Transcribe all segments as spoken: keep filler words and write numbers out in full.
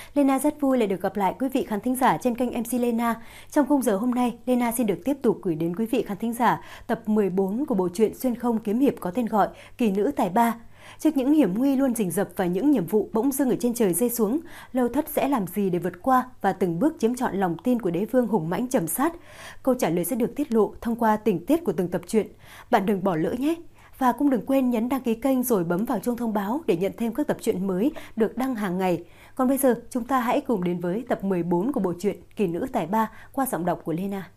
Lena rất vui lại được gặp lại quý vị khán thính giả trên kênh em xê Lena. Trong khung giờ hôm nay, Lena xin được tiếp tục gửi đến quý vị khán thính giả tập mười bốn của bộ truyện xuyên không kiếm hiệp có tên gọi Kỳ nữ tài ba. Trước những hiểm nguy luôn rình rập và những nhiệm vụ bỗng dưng ở trên trời rơi xuống, Lâu Thất sẽ làm gì để vượt qua và từng bước chiếm trọn lòng tin của đế vương hùng mãnh Trầm Sát? Câu trả lời sẽ được tiết lộ thông qua tình tiết của từng tập truyện. Bạn đừng bỏ lỡ nhé! Và cũng đừng quên nhấn đăng ký kênh rồi bấm vào chuông thông báo để nhận thêm các tập truyện mới được đăng hàng ngày. Còn bây giờ, chúng ta hãy cùng đến với tập mười bốn của bộ truyện Kỳ nữ tài ba qua giọng đọc của Lena.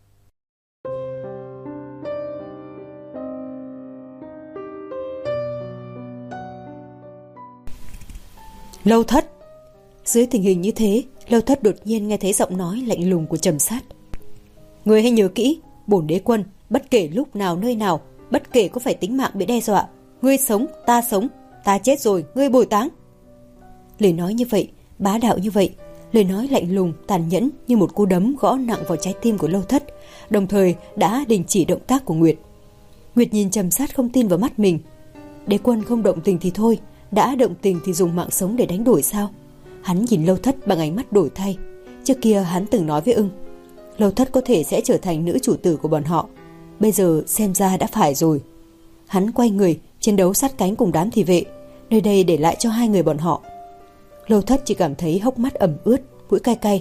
Lâu Thất. Dưới tình hình như thế, Lâu Thất đột nhiên nghe thấy giọng nói lạnh lùng của Trầm Sát. Ngươi hãy nhớ kỹ, bổn đế quân bất kể lúc nào nơi nào, bất kể có phải tính mạng bị đe dọa, ngươi sống ta sống, ta chết rồi ngươi bồi táng. Lời nói như vậy, bá đạo như vậy, lời nói lạnh lùng tàn nhẫn như một cú đấm gõ nặng vào trái tim của Lâu Thất, đồng thời đã đình chỉ động tác của Nguyệt. Nguyệt nhìn Trầm Sát không tin vào mắt mình. Đế quân không động tình thì thôi, đã động tình thì dùng mạng sống để đánh đổi sao? Hắn nhìn Lâu Thất bằng ánh mắt đổi thay. Trước kia hắn từng nói với ưng, Lâu Thất có thể sẽ trở thành nữ chủ tử của bọn họ. Bây giờ xem ra đã phải rồi. Hắn quay người chiến đấu sát cánh cùng đám thị vệ, nơi đây để lại cho hai người bọn họ. Lâu Thất chỉ cảm thấy hốc mắt ẩm ướt, mũi cay cay.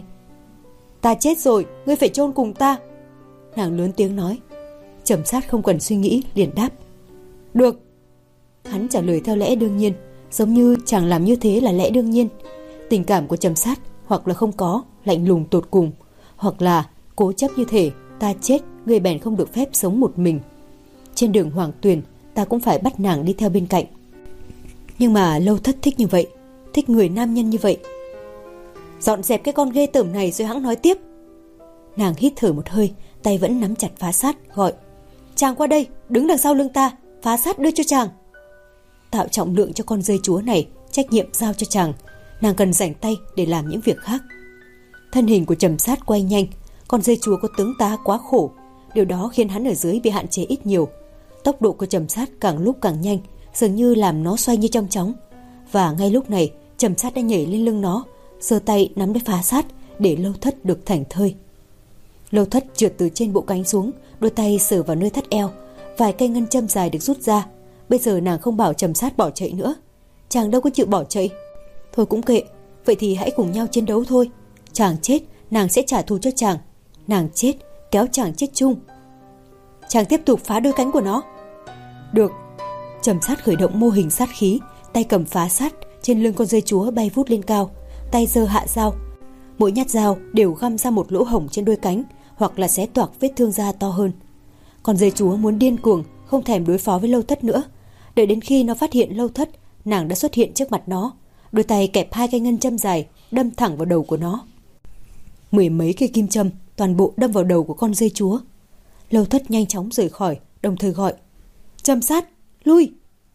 Ta chết rồi, ngươi phải chôn cùng ta, nàng lớn tiếng nói. Trầm Sát không cần suy nghĩ liền đáp. Được. Hắn trả lời theo lẽ đương nhiên, giống như chàng làm như thế là lẽ đương nhiên. Tình cảm của Trầm Sát hoặc là không có, lạnh lùng tột cùng, hoặc là cố chấp như thể ta chết, người bèn không được phép sống một mình. Trên đường Hoàng Tuyền, ta cũng phải bắt nàng đi theo bên cạnh. Nhưng mà Lâu Thất thích như vậy, thích người nam nhân như vậy. Dọn dẹp cái con ghê tởm này rồi hẵng nói tiếp. Nàng hít thở một hơi, tay vẫn nắm chặt Phá Sát, gọi. Chàng qua đây, đứng đằng sau lưng ta, Phá Sát đưa cho chàng. Tạo trọng lượng cho con dơi chúa này, trách nhiệm giao cho chàng. Nàng cần rảnh tay để làm những việc khác. Thân hình của Trầm Sát quay nhanh. Con dơi chúa có tướng tá quá khổ, điều đó khiến hắn ở dưới bị hạn chế ít nhiều. Tốc độ của Trầm Sát càng lúc càng nhanh, dường như làm nó xoay như trong chóng. Và ngay lúc này, Trầm Sát đã nhảy lên lưng nó, giơ tay nắm lấy Phá Sát để Lâu Thất được thảnh thơi. Lâu Thất trượt từ trên bộ cánh xuống, đôi tay sờ vào nơi thắt eo, vài cây ngân châm dài được rút ra. Bây giờ nàng không bảo Trầm Sát bỏ chạy nữa, chàng đâu có chịu bỏ chạy. Thôi cũng kệ, vậy thì hãy cùng nhau chiến đấu thôi. Chàng chết, nàng sẽ trả thù cho chàng. Nàng chết, kéo chàng chết chung. Chàng tiếp tục phá đôi cánh của nó. Được. Trầm Sát khởi động mô hình sát khí, tay cầm Phá Sát, trên lưng con dơi chúa bay vút lên cao, tay giơ hạ dao. Mỗi nhát dao đều găm ra một lỗ hổng trên đôi cánh, hoặc là xé toạc vết thương da to hơn. Con dơi chúa muốn điên cuồng, không thèm đối phó với Lâu Thất nữa. Đợi đến khi nó phát hiện Lâu Thất, nàng đã xuất hiện trước mặt nó, đôi tay kẹp hai cây ngân châm dài, đâm thẳng vào đầu của nó. Mười mấy cây kim châm toàn bộ đâm vào đầu của con dơi chúa. Lâu Thất nhanh chóng rời khỏi, đồng thời gọi. Trầm Sát, lui!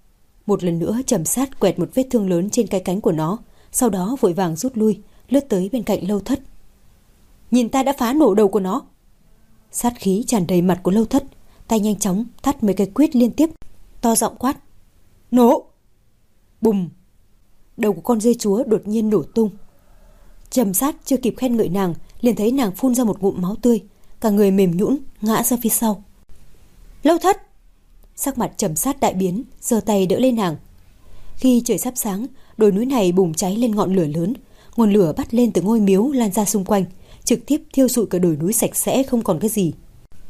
Một lần nữa Trầm Sát quẹt một vết thương lớn trên cái cánh của nó, sau đó vội vàng rút lui, lướt tới bên cạnh Lâu Thất. Nhìn ta đã phá nổ đầu của nó. Sát khí tràn đầy mặt của Lâu Thất, tay nhanh chóng thắt mấy cái quyết liên tiếp, to giọng quát. Nổ! Bùm! Đầu của con dơi chúa đột nhiên nổ tung. Trầm Sát chưa kịp khen ngợi nàng, liền thấy nàng phun ra một ngụm máu tươi, cả người mềm nhũn ngã ra phía sau. Lâu Thất! Sắc mặt Trầm Sát đại biến, giơ tay đỡ lên nàng. Khi trời sắp sáng, đồi núi này bùng cháy lên ngọn lửa lớn, nguồn lửa bắt lên từ ngôi miếu lan ra xung quanh, trực tiếp thiêu rụi cả đồi núi sạch sẽ không còn cái gì.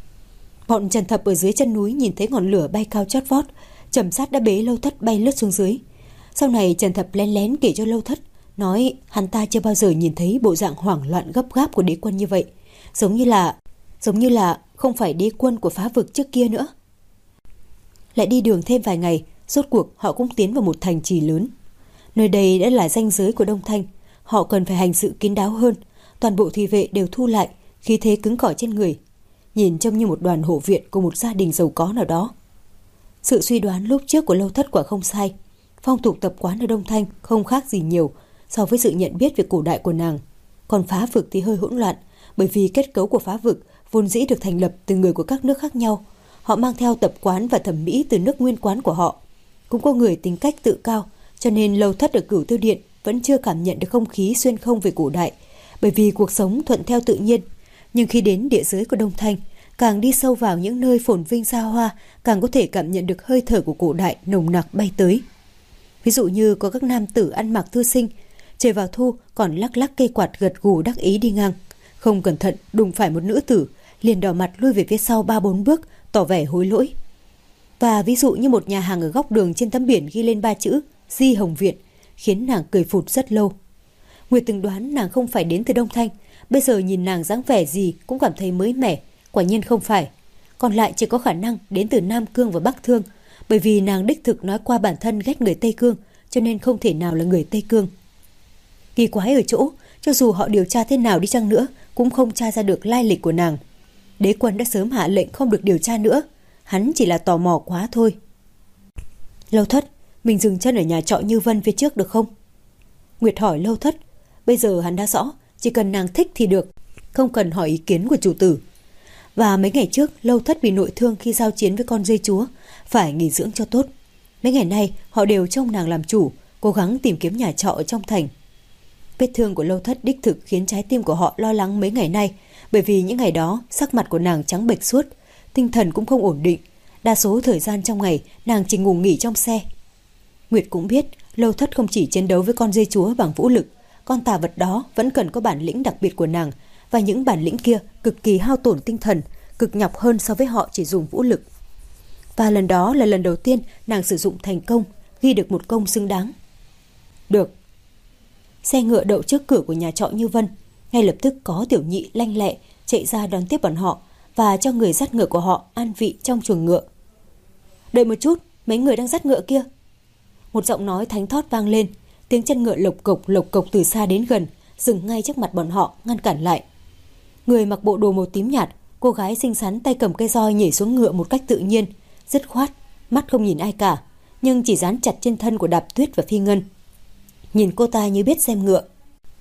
Bọn Trần Thập ở dưới chân núi nhìn thấy ngọn lửa bay cao chót vót, Trầm Sát đã bế Lâu Thất bay lướt xuống dưới. Sau này Trần Thập lén lén kể cho Lâu Thất, nói hắn ta chưa bao giờ nhìn thấy bộ dạng hoảng loạn gấp gáp của đế quân như vậy, giống như là giống như là không phải đế quân của phá vực trước kia nữa. Lại đi đường thêm vài ngày, rốt cuộc họ cũng tiến vào một thành trì lớn. Nơi đây đã là ranh giới của Đông Thanh, họ cần phải hành sự kín đáo hơn. Toàn bộ thị vệ đều thu lại, khí thế cứng cỏi trên người, nhìn trông như một đoàn hộ viện của một gia đình giàu có nào đó. Sự suy đoán lúc trước của Lâu Thất quả không sai. Phong tục tập quán ở Đông Thanh không khác gì nhiều so với sự nhận biết về cổ đại của nàng. Còn phá vực thì hơi hỗn loạn, bởi vì kết cấu của phá vực vốn dĩ được thành lập từ người của các nước khác nhau. Họ mang theo tập quán và thẩm mỹ từ nước nguyên quán của họ. Cũng có người tính cách tự cao, cho nên Lâu Thất ở Cửu Tiêu Điện vẫn chưa cảm nhận được không khí xuyên không về cổ đại, bởi vì cuộc sống thuận theo tự nhiên. Nhưng khi đến địa giới của Đông Thanh, càng đi sâu vào những nơi phồn vinh xa hoa, càng có thể cảm nhận được hơi thở của cổ đại nồng nặc bay tới. Ví dụ như có các nam tử ăn mặc thư sinh, trời vào thu còn lắc lắc cây quạt gật gù đắc ý đi ngang, không cẩn thận đụng phải một nữ tử, liền đỏ mặt lui về phía sau ba bốn bước, tỏ vẻ hối lỗi. Và ví dụ như một nhà hàng ở góc đường trên tấm biển ghi lên ba chữ Di Hồng Viện, khiến nàng cười phụt rất lâu. Nguyệt từng đoán nàng không phải đến từ Đông Thanh, bây giờ nhìn nàng dáng vẻ gì cũng cảm thấy mới mẻ, quả nhiên không phải. Còn lại chỉ có khả năng đến từ Nam Cương và Bắc Thương, bởi vì nàng đích thực nói qua bản thân ghét người Tây Cương, cho nên không thể nào là người Tây Cương. Kỳ quái ở chỗ, cho dù họ điều tra thế nào đi chăng nữa, cũng không tra ra được lai lịch của nàng. Đế quân đã sớm hạ lệnh không được điều tra nữa, hắn chỉ là tò mò quá thôi. Lâu Thất, mình dừng chân ở nhà trọ Như Vân phía trước được không? Nguyệt hỏi Lâu Thất. Bây giờ hắn đã rõ, chỉ cần nàng thích thì được, không cần hỏi ý kiến của chủ tử. Và mấy ngày trước, Lâu Thất bị nội thương khi giao chiến với con dê chúa, phải nghỉ dưỡng cho tốt. Mấy ngày nay, họ đều trông nàng làm chủ, cố gắng tìm kiếm nhà trọ ở trong thành. Vết thương của Lâu Thất đích thực khiến trái tim của họ lo lắng mấy ngày nay, bởi vì những ngày đó, sắc mặt của nàng trắng bệch suốt, tinh thần cũng không ổn định. Đa số thời gian trong ngày, nàng chỉ ngủ nghỉ trong xe. Nguyệt cũng biết, Lâu Thất không chỉ chiến đấu với con dê chúa bằng vũ lực, con tà vật đó vẫn cần có bản lĩnh đặc biệt của nàng, và những bản lĩnh kia cực kỳ hao tổn tinh thần, cực nhọc hơn so với họ chỉ dùng vũ lực. Và lần đó là lần đầu tiên nàng sử dụng thành công, ghi được một công xứng đáng. Được. Xe ngựa đậu trước cửa của nhà trọ Như Vân, ngay lập tức có tiểu nhị lanh lẹ chạy ra đón tiếp bọn họ và cho người dắt ngựa của họ an vị trong chuồng ngựa. Đợi một chút, mấy người đang dắt ngựa kia. Một giọng nói thánh thót vang lên, tiếng chân ngựa lộc cộc lộc cộc từ xa đến gần, dừng ngay trước mặt bọn họ, ngăn cản lại. Người mặc bộ đồ màu tím nhạt, cô gái xinh xắn tay cầm cây roi nhảy xuống ngựa một cách tự nhiên, dứt khoát, mắt không nhìn ai cả, nhưng chỉ dán chặt trên thân của Đạp Tuyết và Phi Ngân. Nhìn cô ta như biết xem ngựa.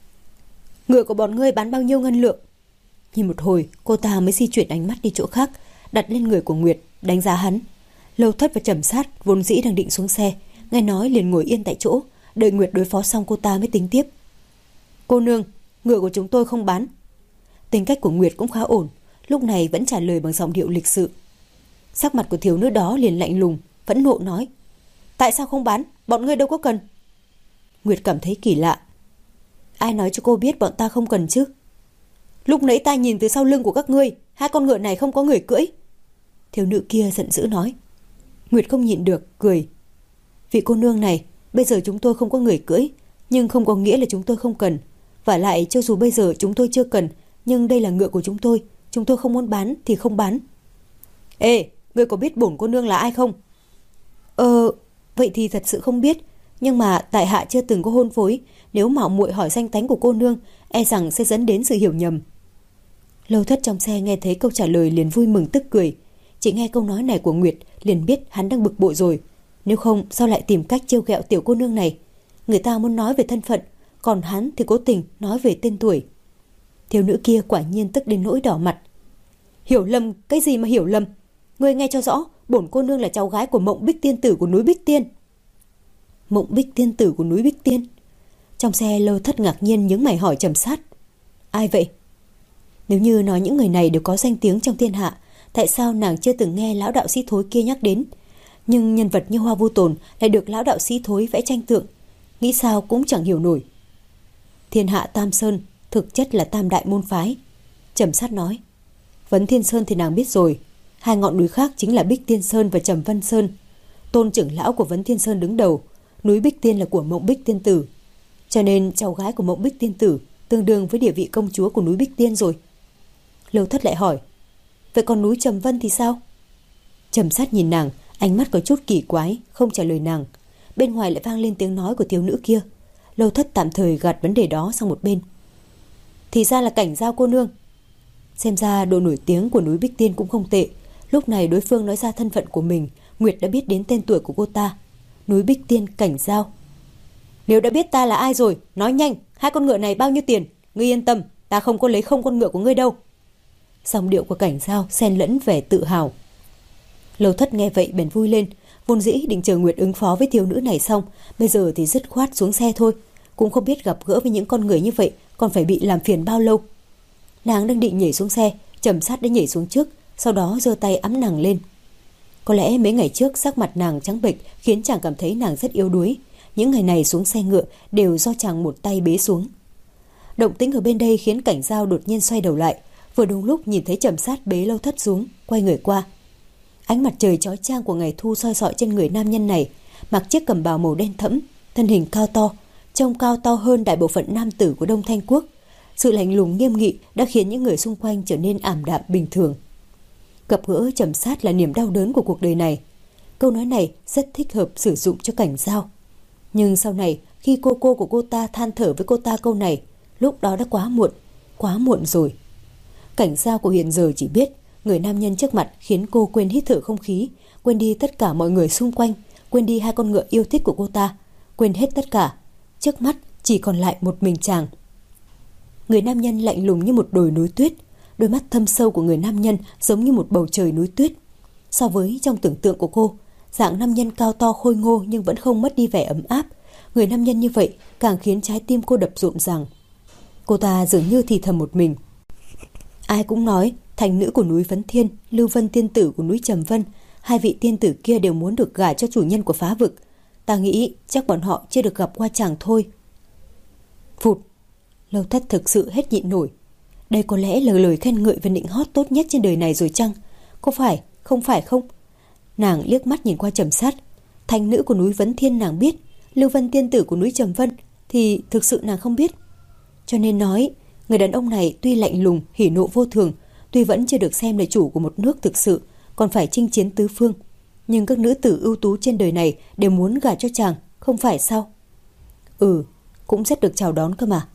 Ngựa của bọn ngươi bán bao nhiêu ngân lượng? Nhìn một hồi, cô ta mới di chuyển ánh mắt đi chỗ khác, đặt lên người của Nguyệt, đánh giá hắn. Lâu Thất và Trầm Sát vốn dĩ đang định xuống xe, nghe nói liền ngồi yên tại chỗ, đợi Nguyệt đối phó xong cô ta mới tính tiếp. Cô nương, ngựa của chúng tôi không bán. Tính cách của Nguyệt cũng khá ổn, lúc này vẫn trả lời bằng giọng điệu lịch sự. Sắc mặt của thiếu nữ đó liền lạnh lùng, phẫn nộ nói: Tại sao không bán? Bọn ngươi đâu có cần. Nguyệt cảm thấy kỳ lạ. Ai nói cho cô biết bọn ta không cần chứ? Lúc nãy ta nhìn từ sau lưng của các ngươi, hai con ngựa này không có người cưỡi. Thiếu nữ kia giận dữ nói. Nguyệt không nhịn được, cười. Vị cô nương này, bây giờ chúng tôi không có người cưỡi, nhưng không có nghĩa là chúng tôi không cần. Vả lại cho dù bây giờ chúng tôi chưa cần, nhưng đây là ngựa của chúng tôi, chúng tôi không muốn bán thì không bán. Ê, ngươi có biết bổn cô nương là ai không? Ờ, vậy thì thật sự không biết, nhưng mà tại hạ chưa từng có hôn phối, nếu mạo muội hỏi danh tánh của cô nương, e rằng sẽ dẫn đến sự hiểu nhầm. Lâu Thất trong xe nghe thấy câu trả lời liền vui mừng tức cười, chỉ nghe câu nói này của Nguyệt liền biết hắn đang bực bội rồi. Nếu không sao lại tìm cách trêu ghẹo tiểu cô nương này? Người ta muốn nói về thân phận, còn hắn thì cố tình nói về tên tuổi. Thiếu nữ kia quả nhiên tức đến nỗi đỏ mặt. Hiểu lầm? Cái gì mà hiểu lầm? Ngươi nghe cho rõ, bổn cô nương là cháu gái của Mộng Bích Tiên Tử của núi Bích Tiên. Mộng Bích Tiên Tử của núi Bích Tiên? Trong xe Lâu Thất ngạc nhiên nhướng mày hỏi Trầm Sát. Ai vậy? Nếu như nói những người này đều có danh tiếng trong thiên hạ, tại sao nàng chưa từng nghe lão đạo sĩ Thối kia nhắc đến? Nhưng nhân vật như Hoa Vô Tồn lại được lão đạo sĩ Thối vẽ tranh tượng, nghĩ sao cũng chẳng hiểu nổi. Thiên hạ Tam Sơn thực chất là tam đại môn phái. Trầm Sát nói. Vấn Thiên Sơn thì nàng biết rồi, hai ngọn núi khác chính là Bích Tiên Sơn và Trầm Vân Sơn. Tôn trưởng lão của Vấn Thiên Sơn đứng đầu, núi Bích Tiên là của Mộng Bích Tiên Tử, cho nên cháu gái của Mộng Bích Tiên Tử tương đương với địa vị công chúa của núi Bích Tiên rồi. Lâu Thất lại hỏi, vậy còn núi Trầm Vân thì sao? Trầm Sát nhìn nàng, ánh mắt có chút kỳ quái, không trả lời nàng. Bên ngoài lại vang lên tiếng nói của thiếu nữ kia. Lâu Thất tạm thời gạt vấn đề đó sang một bên. Thì ra là Cảnh Giao cô nương. Xem ra độ nổi tiếng của núi Bích Tiên cũng không tệ. Lúc này đối phương nói ra thân phận của mình, Nguyệt đã biết đến tên tuổi của cô ta. Núi Bích Tiên Cảnh Giao. Nếu đã biết ta là ai rồi, nói nhanh, hai con ngựa này bao nhiêu tiền? Ngươi yên tâm, ta không có lấy không con ngựa của ngươi đâu. Giọng điệu của Cảnh Giao xen lẫn vẻ tự hào. Lâu Thất nghe vậy bèn vui lên, vốn dĩ định chờ Nguyệt ứng phó với thiếu nữ này xong, bây giờ thì dứt khoát xuống xe thôi. cũng không biết gặp gỡ với những con người như vậy còn phải bị làm phiền bao lâu. Nàng đang định nhảy xuống xe, Trầm Sát đã nhảy xuống trước, sau đó giơ tay ẵm nàng lên. Có lẽ mấy ngày trước sắc mặt nàng trắng bệch khiến chàng cảm thấy nàng rất yếu đuối. Những ngày này xuống xe ngựa đều do chàng một tay bế xuống. Động tĩnh ở bên đây khiến Cảnh Dao đột nhiên xoay đầu lại, vừa đúng lúc nhìn thấy Trầm Sát bế Lâu Thất xuống, quay người qua. Ánh mặt trời chói chang của ngày thu soi sọi trên người nam nhân này, mặc chiếc cẩm bào màu đen thẫm, thân hình cao to, trông cao to hơn đại bộ phận nam tử của Đông Thanh Quốc. Sự lạnh lùng nghiêm nghị đã khiến những người xung quanh trở nên ảm đạm bình thường. Gặp gỡ Trầm Sát là niềm đau đớn của cuộc đời này. Câu nói này rất thích hợp sử dụng cho Cảnh Dao. Nhưng sau này, khi cô cô của cô ta than thở với cô ta câu này, lúc đó đã quá muộn, quá muộn rồi. Cảnh Dao của hiện giờ chỉ biết người nam nhân trước mặt khiến cô quên hít thở không khí, quên đi tất cả mọi người xung quanh, quên đi hai con ngựa yêu thích của cô ta, quên hết tất cả. Trước mắt chỉ còn lại một mình chàng. Người nam nhân lạnh lùng như một đồi núi tuyết, đôi mắt thâm sâu của người nam nhân giống như một bầu trời núi tuyết. So với trong tưởng tượng của cô, dạng nam nhân cao to khôi ngô nhưng vẫn không mất đi vẻ ấm áp, người nam nhân như vậy càng khiến trái tim cô đập rộn ràng. Cô ta dường như thì thầm một mình. Ai cũng nói thành nữ của núi Vấn Thiên, Lưu Vân tiên tử của núi Trầm Vân, hai vị tiên tử kia đều muốn được gả cho chủ nhân của phá vực. Ta nghĩ chắc bọn họ chưa được gặp qua chàng thôi. Phụt, Lâu Thất thực sự hết nhịn nổi. Đây có lẽ là lời khen ngợi và nịnh hót tốt nhất trên đời này rồi chăng? Có phải, không phải không? Nàng liếc mắt nhìn qua Trầm Sát. Thành nữ của núi Vấn Thiên nàng biết, Lưu Vân tiên tử của núi Trầm Vân thì thực sự nàng không biết. Cho nên nói, người đàn ông này tuy lạnh lùng, hỉ nộ vô thường, tuy vẫn chưa được xem là chủ của một nước thực sự, còn phải chinh chiến tứ phương, nhưng các nữ tử ưu tú trên đời này đều muốn gả cho chàng, không phải sao? Ừ, cũng rất được chào đón cơ mà.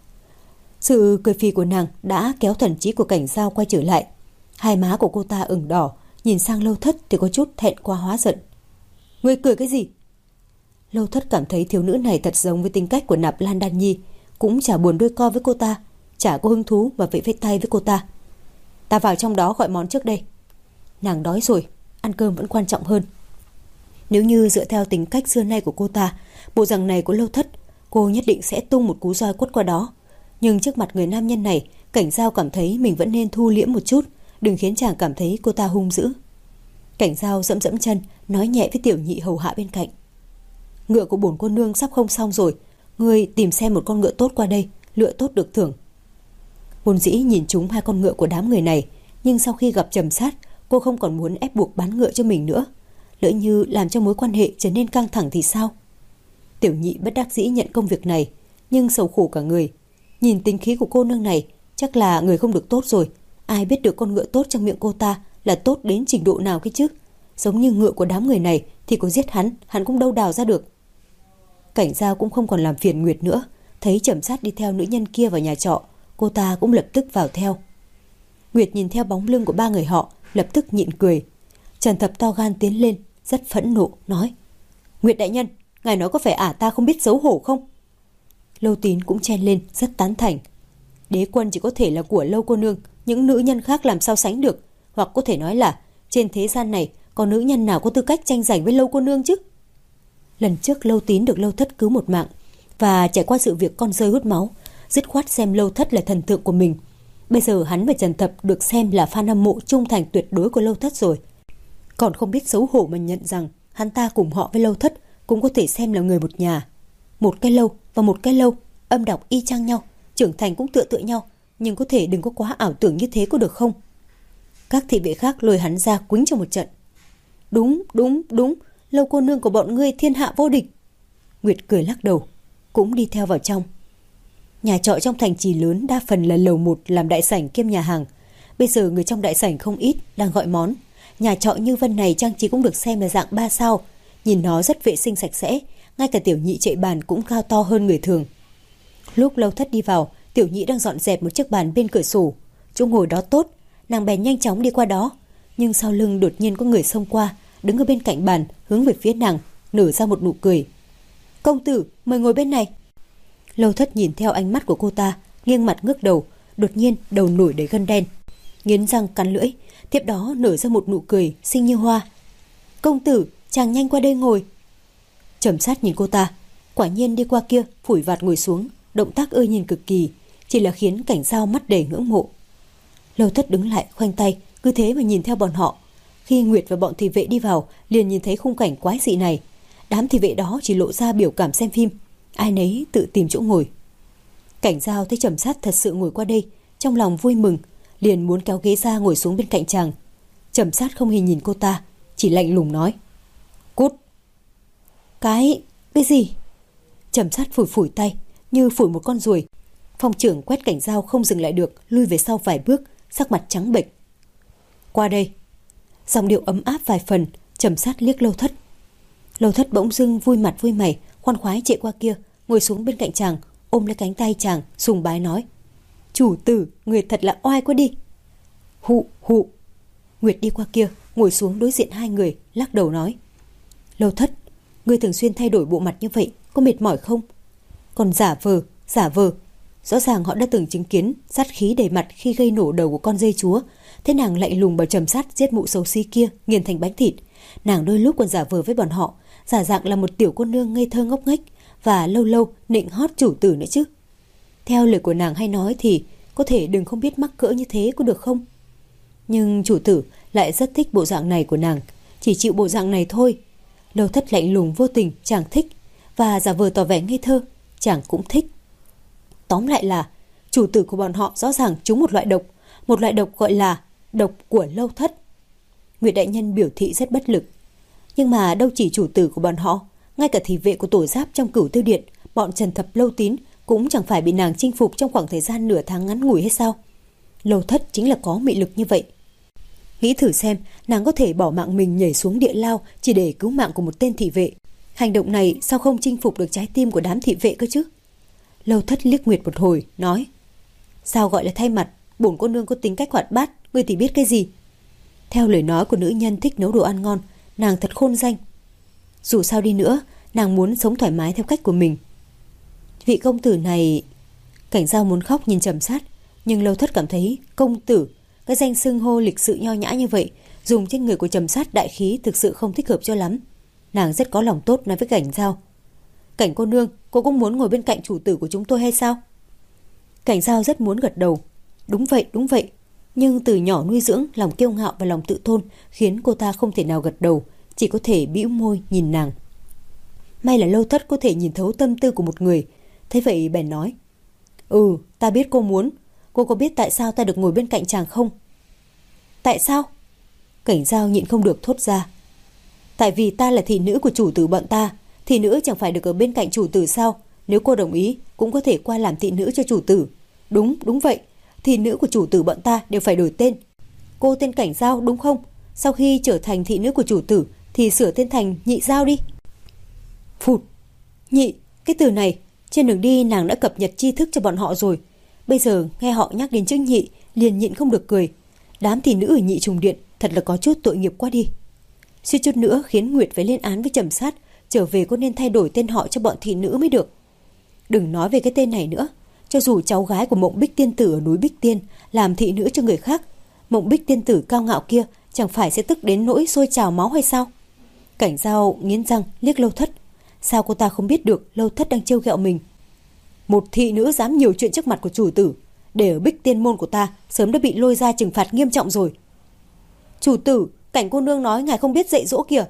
Sự cười phì của nàng đã kéo thần trí của Cảnh Dao quay trở lại. Hai má của cô ta ửng đỏ, nhìn sang Lâu Thất thì có chút thẹn quá hóa giận. Ngươi cười cái gì? Lâu Thất cảm thấy thiếu nữ này thật giống với tính cách của Nạp Lan Đan Nhi, cũng chả buồn đôi co với cô ta, chả có hứng thú mà vẫy vẫy tay với cô ta. Ta vào trong đó gọi món trước đây. Nàng đói rồi, ăn cơm vẫn quan trọng hơn. Nếu như dựa theo tính cách xưa nay của cô ta, bộ dạng này của Lâu Thất, cô nhất định sẽ tung một cú roi quất qua đó. Nhưng trước mặt người nam nhân này, Cảnh Dao cảm thấy mình vẫn nên thu liễm một chút, đừng khiến chàng cảm thấy cô ta hung dữ. Cảnh Dao dẫm dẫm chân, nói nhẹ với tiểu nhị hầu hạ bên cạnh. Ngựa của bổn cô nương sắp không xong rồi, ngươi tìm xem một con ngựa tốt qua đây, lựa tốt được thưởng. Vốn dĩ nhìn trúng hai con ngựa của đám người này, nhưng sau khi gặp Trầm Sát, cô không còn muốn ép buộc bán ngựa cho mình nữa. Lỡ như làm cho mối quan hệ trở nên căng thẳng thì sao? Tiểu nhị bất đắc dĩ nhận công việc này, nhưng sầu khổ cả người. Nhìn tính khí của cô nương này, chắc là người không được tốt rồi. Ai biết được con ngựa tốt trong miệng cô ta là tốt đến trình độ nào cái chứ? Giống như ngựa của đám người này thì có giết hắn, hắn cũng đâu đào ra được. Cảnh Dao cũng không còn làm phiền Nguyệt nữa. Thấy Trầm Sát đi theo nữ nhân kia vào nhà trọ, cô ta cũng lập tức vào theo. Nguyệt nhìn theo bóng lưng của ba người họ, lập tức nhịn cười. Trần Thập to gan tiến lên, rất phẫn nộ, nói: Nguyệt đại nhân, ngài nói có phải ả ta không biết xấu hổ không? Lâu Tín cũng chen lên, rất tán thành. Đế quân chỉ có thể là của Lâu cô nương, những nữ nhân khác làm sao sánh được. Hoặc có thể nói là trên thế gian này có nữ nhân nào có tư cách tranh giành với Lâu cô nương chứ? Lần trước Lâu Tín được Lâu Thất cứu một mạng, và trải qua sự việc con rơi hút máu, dứt khoát xem Lâu Thất là thần tượng của mình. Bây giờ hắn và Trần Thập được xem là fan hâm mộ trung thành tuyệt đối của Lâu Thất rồi. Còn không biết xấu hổ mà nhận rằng hắn ta cùng họ với Lâu Thất cũng có thể xem là người một nhà. Một cái Lâu và một cái Lâu, âm đọc y chang nhau, trưởng thành cũng tựa tựa nhau, nhưng có thể đừng có quá ảo tưởng như thế có được không? Các thị vệ khác lôi hắn ra quýnh cho một trận. Đúng, đúng, đúng, Lâu cô nương của bọn ngươi thiên hạ vô địch. Nguyệt cười lắc đầu, cũng đi theo vào trong. Nhà trọ trong thành trì lớn đa phần là lầu một làm đại sảnh kiêm nhà hàng. Bây giờ người trong đại sảnh không ít đang gọi món. Nhà trọ như Vân này trang trí cũng được xem là dạng ba sao, nhìn nó rất vệ sinh sạch sẽ, ngay cả tiểu nhị chạy bàn cũng cao to hơn người thường. Lúc Lâu Thất đi vào, tiểu nhị đang dọn dẹp một chiếc bàn bên cửa sổ. Chỗ ngồi đó tốt, nàng bèn nhanh chóng đi qua đó, nhưng sau lưng đột nhiên có người xông qua, đứng ở bên cạnh bàn, hướng về phía nàng, nở ra một nụ cười. Công tử, mời ngồi bên này. Lâu Thất nhìn theo ánh mắt của cô ta, nghiêng mặt ngước đầu, đột nhiên đầu nổi đầy gân đen, nghiến răng cắn lưỡi, tiếp đó nở ra một nụ cười xinh như hoa. Công tử, chàng nhanh qua đây ngồi. Trầm Sát nhìn cô ta, Quả nhiên đi qua kia, phủi vạt ngồi xuống, động tác ưa nhìn cực kỳ, chỉ là khiến Cảnh Giao mắt đầy ngưỡng mộ. Lâu Thất đứng lại khoanh tay, cứ thế mà nhìn theo bọn họ. Khi Nguyệt và bọn thị vệ đi vào, liền nhìn thấy khung cảnh quái dị này. Đám thị vệ đó chỉ lộ ra biểu cảm xem phim, ai nấy tự tìm chỗ ngồi. Cảnh Giao thấy Trầm Sát thật sự ngồi qua đây, trong lòng vui mừng, liền muốn kéo ghế ra ngồi xuống bên cạnh chàng. Trầm Sát không hề nhìn cô ta, chỉ lạnh lùng nói: "Cút." Cái... cái gì? Trầm Sát phủi phủi tay, như phủi một con ruồi. Phong trưởng quét Cảnh Giao không dừng lại được, lui về sau vài bước, sắc mặt trắng bệch. "Qua đây." Giọng điệu ấm áp vài phần. Trầm Sát liếc Lâu Thất. Lâu Thất bỗng dưng vui mặt vui mày, khoan khoái chạy qua kia, ngồi xuống bên cạnh chàng, ôm lấy cánh tay chàng, sùng bái nói: "Chủ tử, người thật là oai quá đi." Hụ hụ. Nguyệt đi qua kia, ngồi xuống đối diện hai người, lắc đầu nói: "Lâu Thất, ngươi thường xuyên thay đổi bộ mặt như vậy, có mệt mỏi không? Còn giả vờ, giả vờ. Rõ ràng họ đã từng chứng kiến sát khí đầy mặt khi gây nổ đầu của con dê chúa. Thế nàng lạnh lùng bảo Trầm Sát giết mụ xấu xí kia, nghiền thành bánh thịt. Nàng đôi lúc còn giả vờ với bọn họ, giả dạng là một tiểu cô nương ngây thơ ngốc nghếch, và lâu lâu nịnh hót chủ tử nữa chứ. Theo lời của nàng hay nói thì có thể đừng không biết mắc cỡ như thế có được không? Nhưng chủ tử lại rất thích bộ dạng này của nàng, chỉ chịu bộ dạng này thôi." Lâu Thất lạnh lùng vô tình chàng thích, và giả vờ tỏ vẻ ngây thơ chàng cũng thích. Tóm lại là chủ tử của bọn họ rõ ràng trúng một loại độc, một loại độc gọi là độc của Lâu Thất. Nguyệt đại nhân biểu thị rất bất lực. Nhưng mà đâu chỉ chủ tử của bọn họ, ngay cả thị vệ của Tổ Giáp trong Cửu Tiêu Điện, bọn Trần Thập Lâu Tín cũng chẳng phải bị nàng chinh phục trong khoảng thời gian nửa tháng ngắn ngủi hay sao? Lâu Thất chính là có mị lực như vậy. Nghĩ thử xem, nàng có thể bỏ mạng mình nhảy xuống địa lao chỉ để cứu mạng của một tên thị vệ. Hành động này sao không chinh phục được trái tim của đám thị vệ cơ chứ? Lâu Thất liếc Nguyệt một hồi, nói: "Sao gọi là thay mặt? Bổn cô nương có tính cách hoạt bát, ngươi thì biết cái gì?" Theo lời nói của nữ nhân thích nấu đồ ăn ngon, nàng thật khôn danh. Dù sao đi nữa, nàng muốn sống thoải mái theo cách của mình. Vị công tử này... Cảnh Giao muốn khóc nhìn Trầm Sát, nhưng Lâu Thất cảm thấy công tử, cái danh xưng hô lịch sự nho nhã như vậy, dùng trên người của Trầm Sát đại khí thực sự không thích hợp cho lắm. Nàng rất có lòng tốt nói với Cảnh Giao: "Cảnh cô nương, cô cũng muốn ngồi bên cạnh chủ tử của chúng tôi hay sao?" Cảnh Giao rất muốn gật đầu. Đúng vậy, đúng vậy. Nhưng từ nhỏ nuôi dưỡng lòng kiêu ngạo và lòng tự tôn khiến cô ta không thể nào gật đầu, chỉ có thể bĩu môi nhìn nàng. May là Lâu Thất có thể nhìn thấu tâm tư của một người. Thế vậy bèn nói: "Ừ, ta biết cô muốn. Cô có biết tại sao ta được ngồi bên cạnh chàng không?" "Tại sao?" Cảnh Giao nhịn không được thốt ra. "Tại vì ta là thị nữ của chủ tử bọn ta. Thị nữ chẳng phải được ở bên cạnh chủ tử sao? Nếu cô đồng ý cũng có thể qua làm thị nữ cho chủ tử." "Đúng, đúng vậy. Thị nữ của chủ tử bọn ta đều phải đổi tên. Cô tên Cảnh Giao đúng không? Sau khi trở thành thị nữ của chủ tử thì sửa tên thành Nhị Giao đi." Phụt. Nhị, cái từ này trên đường đi nàng đã cập nhật tri thức cho bọn họ rồi. Bây giờ nghe họ nhắc đến chữ nhị liền nhịn không được cười. Đám thị nữ ở Nhị Trùng Điện thật là có chút tội nghiệp quá đi. Suýt chút nữa khiến Nguyệt phải lên án với Trầm Sát, trở về có nên thay đổi tên họ cho bọn thị nữ mới được. Đừng nói về cái tên này nữa. Cho dù cháu gái của Mộng Bích Tiên Tử ở núi Bích Tiên làm thị nữ cho người khác, Mộng Bích Tiên Tử cao ngạo kia chẳng phải sẽ tức đến nỗi sôi trào máu hay sao? Cảnh Giao nghiến răng liếc Lâu Thất. Sao cô ta không biết được Lâu Thất đang trêu ghẹo mình? Một thị nữ dám nhiều chuyện trước mặt của chủ tử, để ở Bích Tiên môn của ta sớm đã bị lôi ra trừng phạt nghiêm trọng rồi. Chủ tử, Cảnh cô nương nói ngài không biết dạy dỗ kìa.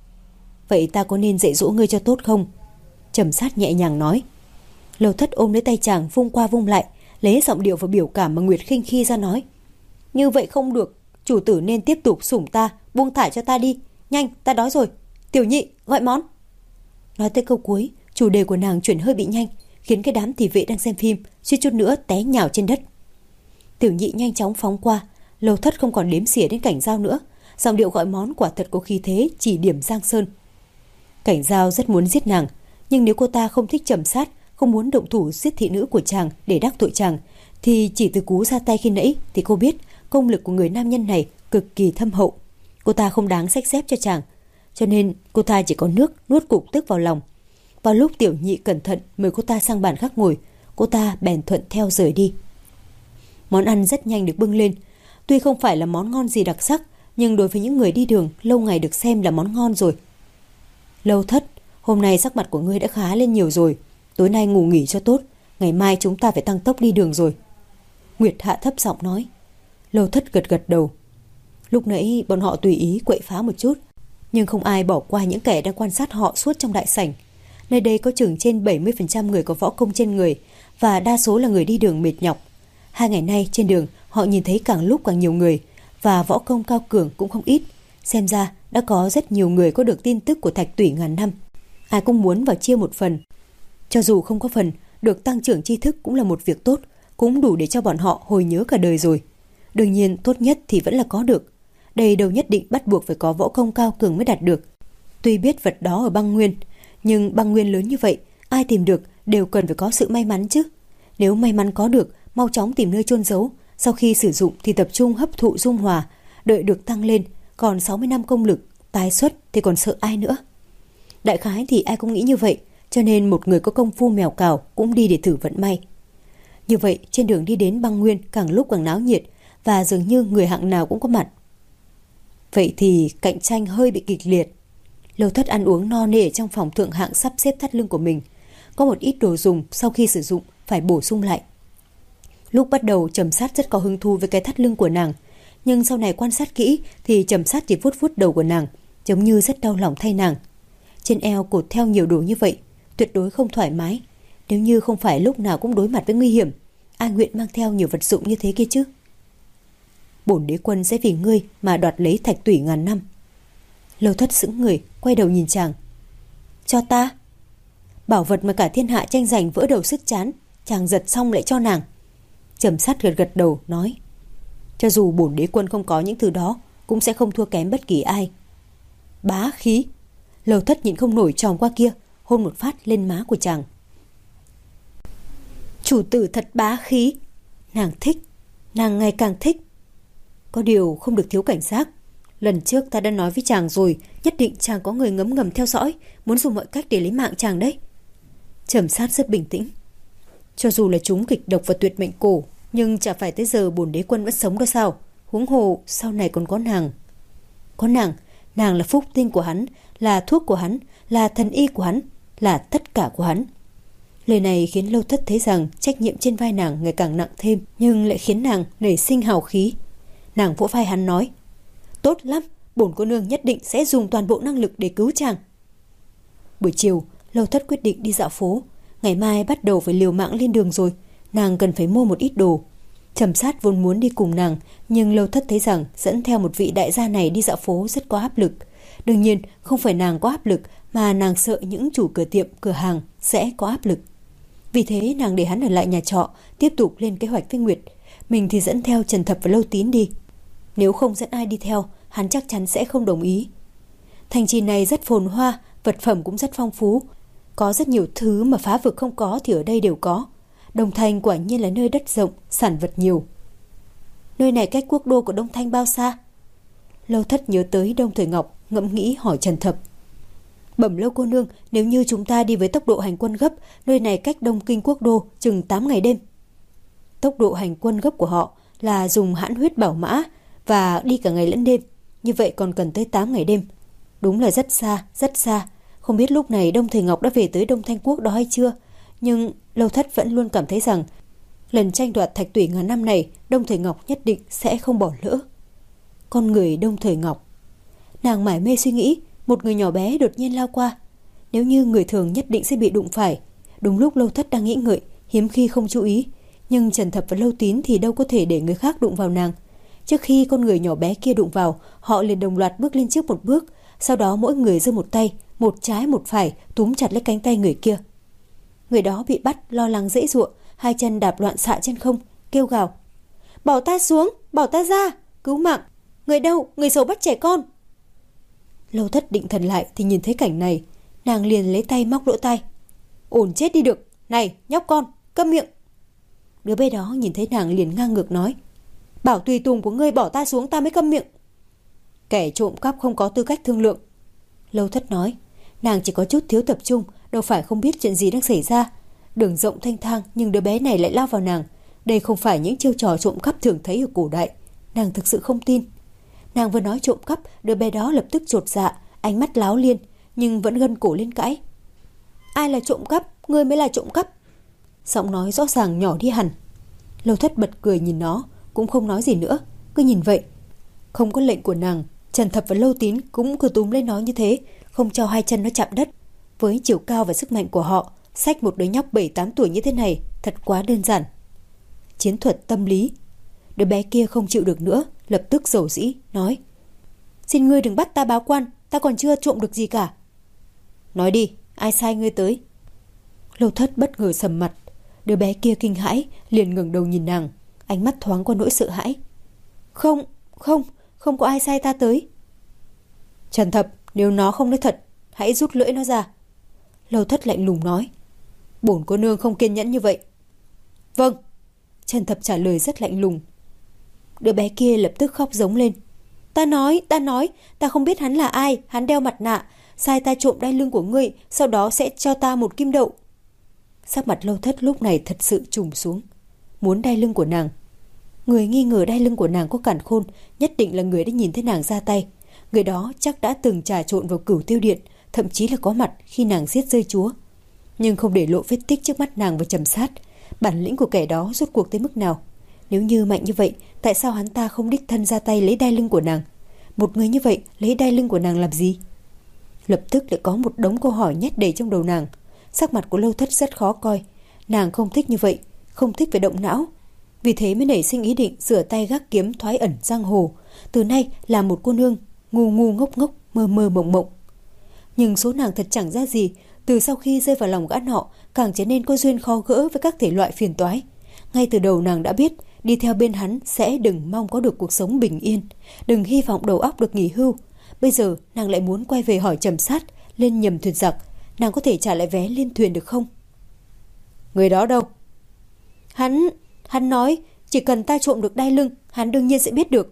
Vậy ta có nên dạy dỗ ngươi cho tốt không? Trầm Sát nhẹ nhàng nói. Lâu Thất ôm lấy tay chàng vung qua vung lại, lấy giọng điệu và biểu cảm mà Nguyệt khinh khi ra nói: Như vậy không được, chủ tử nên tiếp tục sủng ta, buông thả cho ta đi. Nhanh, ta đói rồi. Tiểu Nhị, gọi món. Nói tới câu cuối, chủ đề của nàng chuyển hơi bị nhanh, khiến cái đám thị vệ đang xem phim suýt chút nữa té nhào trên đất. Tiểu Nhị nhanh chóng phóng qua. Lâu Thất không còn đếm xỉa đến Cảnh Giao nữa, giọng điệu gọi món quả thật có khí thế chỉ điểm Giang Sơn. Cảnh Giao rất muốn giết nàng, nhưng nếu cô ta không thích Trầm Sát, không muốn động thủ giết thị nữ của chàng để đắc tội chàng, thì chỉ từ cú ra tay khi nãy thì cô biết công lực của người nam nhân này cực kỳ thâm hậu. Cô ta không đáng xách xếp cho chàng, cho nên cô ta chỉ có nước nuốt cục tức vào lòng. Vào lúc Tiểu Nhị cẩn thận mời cô ta sang bàn khác ngồi, cô ta bèn thuận theo rời đi. Món ăn rất nhanh được bưng lên. Tuy không phải là món ngon gì đặc sắc, nhưng đối với những người đi đường lâu ngày được xem là món ngon rồi. Lâu Thất, hôm nay sắc mặt của ngươi đã khá lên nhiều rồi. Tối nay ngủ nghỉ cho tốt, ngày mai chúng ta phải tăng tốc đi đường rồi. Nguyệt hạ thấp giọng nói. Lâu Thất gật gật đầu. Lúc nãy bọn họ tùy ý quậy phá một chút, nhưng không ai bỏ qua những kẻ đang quan sát họ suốt trong đại sảnh. Nơi đây có chừng trên bảy mươi phần trăm người có võ công trên người, và đa số là người đi đường mệt nhọc. Hai ngày nay trên đường họ nhìn thấy càng lúc càng nhiều người, và võ công cao cường cũng không ít. Xem ra đã có rất nhiều người có được tin tức của thạch tủy ngàn năm. Ai cũng muốn vào chia một phần. Cho dù không có phần, được tăng trưởng tri thức cũng là một việc tốt, cũng đủ để cho bọn họ hồi nhớ cả đời rồi. Đương nhiên tốt nhất thì vẫn là có được. Đây đâu nhất định bắt buộc phải có võ công cao cường mới đạt được. Tuy biết vật đó ở băng nguyên, nhưng băng nguyên lớn như vậy, ai tìm được đều cần phải có sự may mắn chứ. Nếu may mắn có được, mau chóng tìm nơi chôn giấu, sau khi sử dụng thì tập trung hấp thụ dung hòa, đợi được tăng lên, còn sáu mươi năm công lực, tái xuất thì còn sợ ai nữa. Đại khái thì ai cũng nghĩ như vậy, cho nên một người có công phu mèo cào cũng đi để thử vận may. Như vậy, trên đường đi đến băng nguyên càng lúc càng náo nhiệt, và dường như người hạng nào cũng có mặt. Vậy thì cạnh tranh hơi bị kịch liệt. Lâu Thất ăn uống no nê trong phòng thượng hạng sắp xếp thắt lưng của mình. Có một ít đồ dùng sau khi sử dụng phải bổ sung lại. Lúc bắt đầu Trầm Sát rất có hứng thú với cái thắt lưng của nàng, nhưng sau này quan sát kỹ thì Trầm Sát chỉ vuốt vuốt đầu của nàng, giống như rất đau lòng thay nàng. Trên eo cột theo nhiều đồ như vậy, tuyệt đối không thoải mái. Nếu như không phải lúc nào cũng đối mặt với nguy hiểm, ai nguyện mang theo nhiều vật dụng như thế kia chứ? Bổn đế quân sẽ vì ngươi mà đoạt lấy thạch tủy ngàn năm. Lâu Thất sững người, quay đầu nhìn chàng. Cho ta? Bảo vật mà cả thiên hạ tranh giành vỡ đầu sức chán, chàng giật xong lại cho nàng. Trầm Sát gật gật đầu nói. Cho dù bổn đế quân không có những thứ đó, cũng sẽ không thua kém bất kỳ ai. Bá khí. Lâu Thất nhịn không nổi tròn qua kia, hôn một phát lên má của chàng. Chủ tử thật bá khí. Nàng thích, nàng ngày càng thích. Có điều không được thiếu cảnh giác. Lần trước ta đã nói với chàng rồi, nhất định chàng có người ngấm ngầm theo dõi, muốn dùng mọi cách để lấy mạng chàng đấy. Trầm Sát rất bình tĩnh. Cho dù là chúng kịch độc và tuyệt mệnh cổ, nhưng chả phải tới giờ bổn đế quân vẫn sống đâu sao. Huống hồ sau này còn có nàng. Có nàng, nàng là phúc tinh của hắn, là thuốc của hắn, là thần y của hắn, là tất cả của hắn. Lời này khiến Lâu Thất thấy rằng trách nhiệm trên vai nàng ngày càng nặng thêm, nhưng lại khiến nàng nảy sinh hào khí. Nàng vỗ vai hắn nói. Tốt lắm, bổn cô nương nhất định sẽ dùng toàn bộ năng lực để cứu chàng. Buổi chiều, Lâu Thất quyết định đi dạo phố. Ngày mai bắt đầu phải liều mạng lên đường rồi, nàng cần phải mua một ít đồ. Trầm Sát vốn muốn đi cùng nàng, nhưng Lâu Thất thấy rằng dẫn theo một vị đại gia này đi dạo phố rất có áp lực. Đương nhiên không phải nàng có áp lực, mà nàng sợ những chủ cửa tiệm, cửa hàng sẽ có áp lực. Vì thế nàng để hắn ở lại nhà trọ, tiếp tục lên kế hoạch với Nguyệt. Mình thì dẫn theo Trần Thập và Lâu Tín đi. Nếu không dẫn ai đi theo, hắn chắc chắn sẽ không đồng ý. Thành trì này rất phồn hoa, vật phẩm cũng rất phong phú. Có rất nhiều thứ mà phá vực không có thì ở đây đều có. Đông Thanh quả nhiên là nơi đất rộng, sản vật nhiều. Nơi này cách quốc đô của Đông Thanh bao xa? Lâu Thất nhớ tới Đông Thời Ngọc, ngẫm nghĩ hỏi Trần Thập. Bẩm Lâu cô nương, nếu như chúng ta đi với tốc độ hành quân gấp, nơi này cách Đông Kinh quốc đô chừng tám ngày đêm. Tốc độ hành quân gấp của họ là dùng hãn huyết bảo mã và đi cả ngày lẫn đêm. Như vậy còn cần tới tám ngày đêm. Đúng là rất xa, rất xa. Không biết lúc này Đông Thời Ngọc đã về tới Đông Thanh Quốc đó hay chưa. Nhưng Lâu Thất vẫn luôn cảm thấy rằng lần tranh đoạt thạch tủy ngàn năm này, Đông Thời Ngọc nhất định sẽ không bỏ lỡ. Con người Đông Thời Ngọc. Nàng mải mê suy nghĩ, một người nhỏ bé đột nhiên lao qua. Nếu như người thường nhất định sẽ bị đụng phải. Đúng lúc Lâu Thất đang nghĩ ngợi, hiếm khi không chú ý. Nhưng Trần Thập và Lâu Tín thì đâu có thể để người khác đụng vào nàng. Trước khi con người nhỏ bé kia đụng vào, họ liền đồng loạt bước lên trước một bước. Sau đó mỗi người giơ một tay, một trái một phải, túm chặt lấy cánh tay người kia. Người đó bị bắt, lo lắng dễ dụa, hai chân đạp loạn xạ trên không, kêu gào. Bỏ ta xuống, bỏ ta ra, cứu mạng. Người đâu, người xấu bắt trẻ con. Lâu Thất định thần lại thì nhìn thấy cảnh này. Nàng liền lấy tay móc lỗ tai. Ổn chết đi được. Này, nhóc con, câm miệng. Đứa bé đó nhìn thấy nàng liền ngang ngược nói. Bảo tùy tùng của ngươi bỏ ta xuống ta mới câm miệng. Kẻ trộm cắp không có tư cách thương lượng. Lâu Thất nói. Nàng chỉ có chút thiếu tập trung, đâu phải không biết chuyện gì đang xảy ra. Đường rộng thanh thang nhưng đứa bé này lại lao vào nàng. Đây không phải những chiêu trò trộm cắp thường thấy ở cổ đại. Nàng thực sự không tin. Nàng vừa nói trộm cắp, đứa bé đó lập tức chột dạ, ánh mắt láo liên, nhưng vẫn gân cổ lên cãi. Ai là trộm cắp? Ngươi mới là trộm cắp. Giọng nói rõ ràng nhỏ đi hẳn. Lâu Thất bật cười nhìn nó, cũng không nói gì nữa, cứ nhìn vậy. Không có lệnh của nàng, Trần Thập và Lâu Tín cũng cứ túm lấy nó như thế, không cho hai chân nó chạm đất. Với chiều cao và sức mạnh của họ, xách một đứa nhóc bảy tám tuổi như thế này thật quá đơn giản. Chiến thuật tâm lý. Đứa bé kia không chịu được nữa, lập tức dầu dĩ, nói: Xin ngươi đừng bắt ta báo quan, ta còn chưa trộm được gì cả. Nói đi, ai sai ngươi tới? Lâu Thất bất ngờ sầm mặt. Đứa bé kia kinh hãi, liền ngẩng đầu nhìn nàng, ánh mắt thoáng qua nỗi sợ hãi. Không, không, không có ai sai ta tới. Trần Thập, nếu nó không nói thật, hãy rút lưỡi nó ra. Lâu Thất lạnh lùng nói. Bổn cô nương không kiên nhẫn như vậy. Vâng. Trần Thập trả lời rất lạnh lùng. Đứa bé kia lập tức khóc giống lên. Ta nói, ta nói, ta không biết hắn là ai, hắn đeo mặt nạ, sai ta trộm đai lưng của ngươi, sau đó sẽ cho ta một kim đậu. Sắc mặt Lâu Thất lúc này thật sự trùng xuống. Muốn đai lưng của nàng. Người nghi ngờ đai lưng của nàng có cản khôn, nhất định là người đã nhìn thấy nàng ra tay. Người đó chắc đã từng trà trộn vào Cửu Tiêu Điện, thậm chí là có mặt khi nàng giết rơi chúa. Nhưng không để lộ vết tích trước mắt nàng và Trầm Sát. Bản lĩnh của kẻ đó rốt cuộc tới mức nào? Nếu như mạnh như vậy, tại sao hắn ta không đích thân ra tay lấy đai lưng của nàng? Một người như vậy lấy đai lưng của nàng làm gì? Lập tức lại có một đống câu hỏi nhét đầy trong đầu nàng. Sắc mặt của Lâu Thất rất khó coi. Nàng không thích như vậy, không thích phải động não. Vì thế mới nảy sinh ý định rửa tay gác kiếm thoái ẩn giang hồ. Từ nay là một cô nương ngu ngu ngốc ngốc, mơ mơ mộng mộng. Nhưng số nàng thật chẳng ra gì. Từ sau khi rơi vào lòng gã nọ, càng trở nên có duyên khó gỡ với các thể loại phiền toái. Ngay từ đầu nàng đã biết, đi theo bên hắn sẽ đừng mong có được cuộc sống bình yên, đừng hy vọng đầu óc được nghỉ hưu. Bây giờ nàng lại muốn quay về hỏi Trầm Sát, lên nhầm thuyền giặc. Nàng có thể trả lại vé lên thuyền được không? Người đó đâu? Hắn, hắn nói chỉ cần ta trộm được đai lưng, hắn đương nhiên sẽ biết được.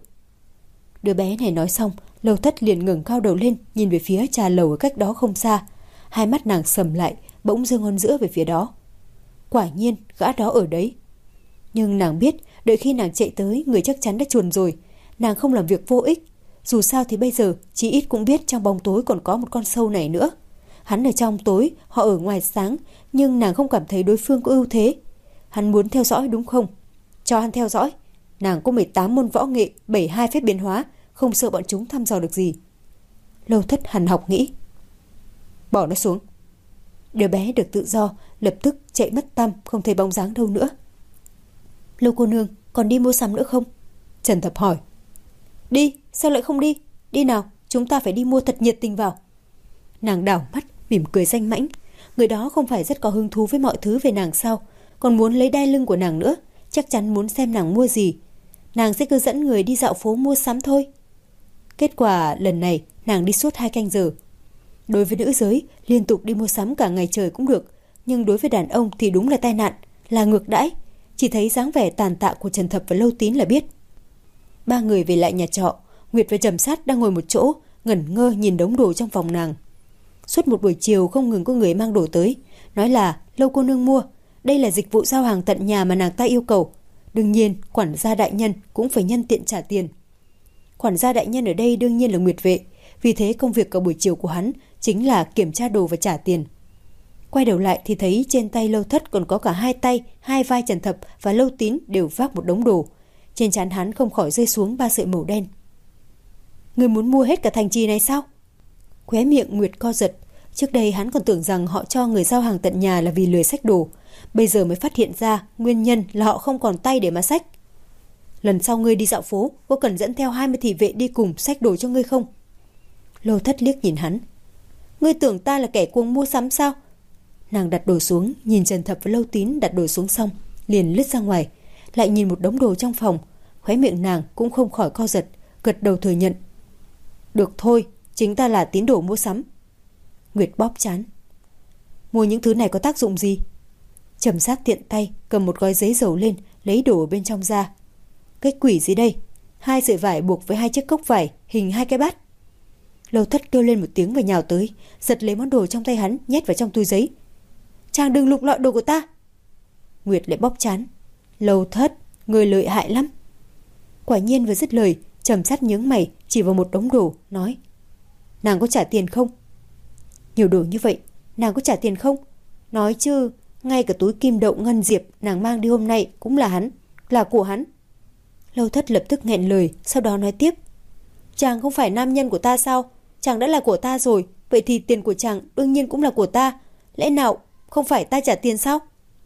Đứa bé này nói xong, Lâu Thất liền ngẩng cao đầu lên, nhìn về phía trà lầu ở cách đó không xa. Hai mắt nàng sầm lại, bỗng giơ ngón giữa về phía đó. Quả nhiên, gã đó ở đấy. Nhưng nàng biết, đợi khi nàng chạy tới, người chắc chắn đã chuồn rồi. Nàng không làm việc vô ích. Dù sao thì bây giờ, chí ít cũng biết trong bóng tối còn có một con sâu này nữa. Hắn ở trong tối, họ ở ngoài sáng, nhưng nàng không cảm thấy đối phương có ưu thế. Hắn muốn theo dõi đúng không? Cho hắn theo dõi. Nàng có mười tám môn võ nghệ, bảy mươi hai phép biến hóa, không sợ bọn chúng thăm dò được gì. Lâu Thất hằn học nghĩ. Bỏ nó xuống. Đứa bé được tự do, lập tức chạy mất tăm, không thấy bóng dáng đâu nữa. Lâu cô nương, còn đi mua sắm nữa không? Trần Thập hỏi. Đi, sao lại không đi? Đi nào, chúng ta phải đi mua thật nhiệt tình vào. Nàng đảo mắt, mỉm cười danh mãnh. Người đó không phải rất có hứng thú với mọi thứ về nàng sao? Còn muốn lấy đai lưng của nàng nữa, chắc chắn muốn xem nàng mua gì. Nàng sẽ cứ dẫn người đi dạo phố mua sắm thôi. Kết quả lần này nàng đi suốt hai canh giờ. Đối với nữ giới, liên tục đi mua sắm cả ngày trời cũng được, nhưng đối với đàn ông thì đúng là tai nạn, là ngược đãi. Chỉ thấy dáng vẻ tàn tạ của Trần Thập và Lâu Tín là biết. Ba người về lại nhà trọ, Nguyệt và Trầm Sát đang ngồi một chỗ, ngẩn ngơ nhìn đống đồ trong phòng nàng. Suốt một buổi chiều không ngừng có người mang đồ tới, nói là Lâu cô nương mua, đây là dịch vụ giao hàng tận nhà mà nàng ta yêu cầu. Đương nhiên, quản gia đại nhân cũng phải nhân tiện trả tiền. Quản gia đại nhân ở đây đương nhiên là Nguyệt vệ, vì thế công việc cả buổi chiều của hắn chính là kiểm tra đồ và trả tiền. Quay đầu lại thì thấy trên tay Lâu Thất còn có cả hai tay, hai vai Trần Thập và Lâu Tín đều vác một đống đồ. Trên trán hắn không khỏi rơi xuống ba sợi màu đen. Người muốn mua hết cả thành trì này sao? Khóe miệng Nguyệt co giật. Trước đây hắn còn tưởng rằng họ cho người giao hàng tận nhà là vì lười xách đồ. Bây giờ mới phát hiện ra nguyên nhân là họ không còn tay để mà xách. Lần sau ngươi đi dạo phố, có cần dẫn theo hai mươi thị vệ đi cùng xách đồ cho ngươi không? Lâu Thất liếc nhìn hắn. Ngươi tưởng ta là kẻ cuồng mua sắm sao? Nàng đặt đồ xuống, nhìn Trần Thập và Lâu Tín đặt đồ xuống xong, liền lướt ra ngoài, lại nhìn một đống đồ trong phòng. Khóe miệng nàng cũng không khỏi co giật, gật đầu thừa nhận. Được thôi, chính ta là tín đồ mua sắm. Nguyệt bóp trán. Mua những thứ này có tác dụng gì? Trầm Sát tiện tay cầm một gói giấy dầu lên, lấy đồ ở bên trong ra. Cái quỷ gì đây? Hai sợi vải buộc với hai chiếc cốc vải hình hai cái bát. Lâu Thất kêu lên một tiếng và nhào tới, giật lấy món đồ trong tay hắn, nhét vào trong túi giấy. Chàng đừng lục lọi đồ của ta. Nguyệt lại bóp trán. Lâu Thất, người lợi hại lắm. Quả nhiên vừa dứt lời, Trầm Sát nhướng mày chỉ vào một đống đồ, nói. Nàng có trả tiền không? Nhiều đồ như vậy, nàng có trả tiền không? Nói chứ, ngay cả túi kim đậu ngân diệp nàng mang đi hôm nay cũng là hắn, là của hắn. Lâu Thất lập tức nghẹn lời, sau đó nói tiếp. Chàng không phải nam nhân của ta sao? Chàng đã là của ta rồi, vậy thì tiền của chàng đương nhiên cũng là của ta. Lẽ nào không phải ta trả tiền sao?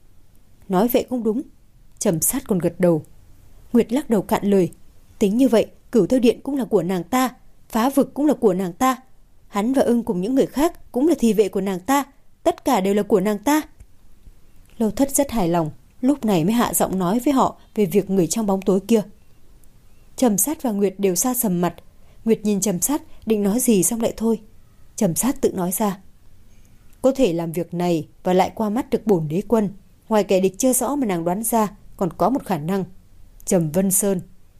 Nói vậy cũng đúng. Trầm Sát còn gật đầu. Nguyệt lắc đầu cạn lời. Tính như vậy, Cửu Tiêu Điện cũng là của nàng ta, Phá Vực cũng là của nàng ta, hắn và Ưng cùng những người khác cũng là thị vệ của nàng ta, tất cả đều là của nàng ta. Lâu Thất rất hài lòng, lúc này mới hạ giọng nói với họ về việc người trong bóng tối kia. Trầm Sát và Nguyệt đều xa sầm mặt. Nguyệt nhìn Trầm Sát định nói gì xong lại thôi. Trầm Sát tự nói ra. Có thể làm việc này và lại qua mắt được bổn đế quân, ngoài kẻ địch chưa rõ mà nàng đoán ra, còn có một khả năng. Trầm Vân Sơn.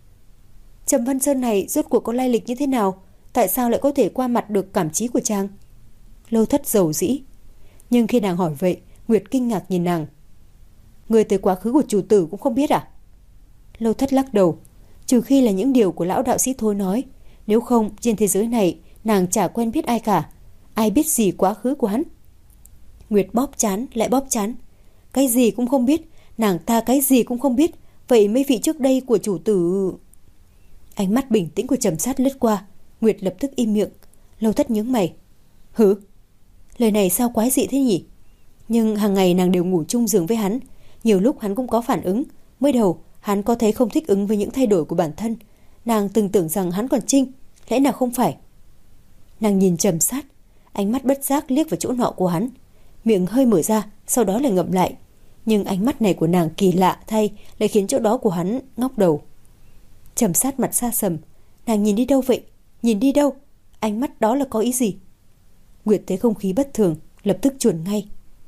Trầm Vân Sơn này rốt cuộc có lai lịch như thế nào? Tại sao lại có thể qua mặt được cảm trí của chàng? Lâu Thất dầu dĩ. Nhưng khi nàng hỏi vậy, Nguyệt kinh ngạc nhìn nàng. Người tới quá khứ của chủ tử cũng không biết à? Lâu Thất lắc đầu. Trừ khi là những điều của lão đạo sĩ Thôi nói, nếu không trên thế giới này nàng chả quen biết ai cả. Ai biết gì quá khứ của hắn? Nguyệt bóp chán lại bóp chán. Cái gì cũng không biết, nàng ta cái gì cũng không biết. Vậy mấy vị trước đây của chủ tử... Ánh mắt bình tĩnh của Trầm Sát lướt qua. Nguyệt lập tức im miệng. Lâu Thất nhướng mày. Hứ? Lời này sao quái dị thế nhỉ? Nhưng hàng ngày nàng đều ngủ chung giường với hắn. Nhiều lúc hắn cũng có phản ứng. Mới đầu hắn có thấy không thích ứng với những thay đổi của bản thân. Nàng từng tưởng rằng hắn còn trinh. Lẽ nào không phải? Nàng nhìn Trầm Sát, ánh mắt bất giác liếc vào chỗ nọ của hắn. Miệng hơi mở ra, sau đó lại ngậm lại. Nhưng ánh mắt này của nàng kỳ lạ thay, lại khiến chỗ đó của hắn ngóc đầu. Trầm Sát mặt xa sầm. Nàng nhìn đi đâu vậy? Nhìn đi đâu? Ánh mắt đó là có ý gì? Nguyệt thấy không khí bất thường, lập tức chuồn ngay.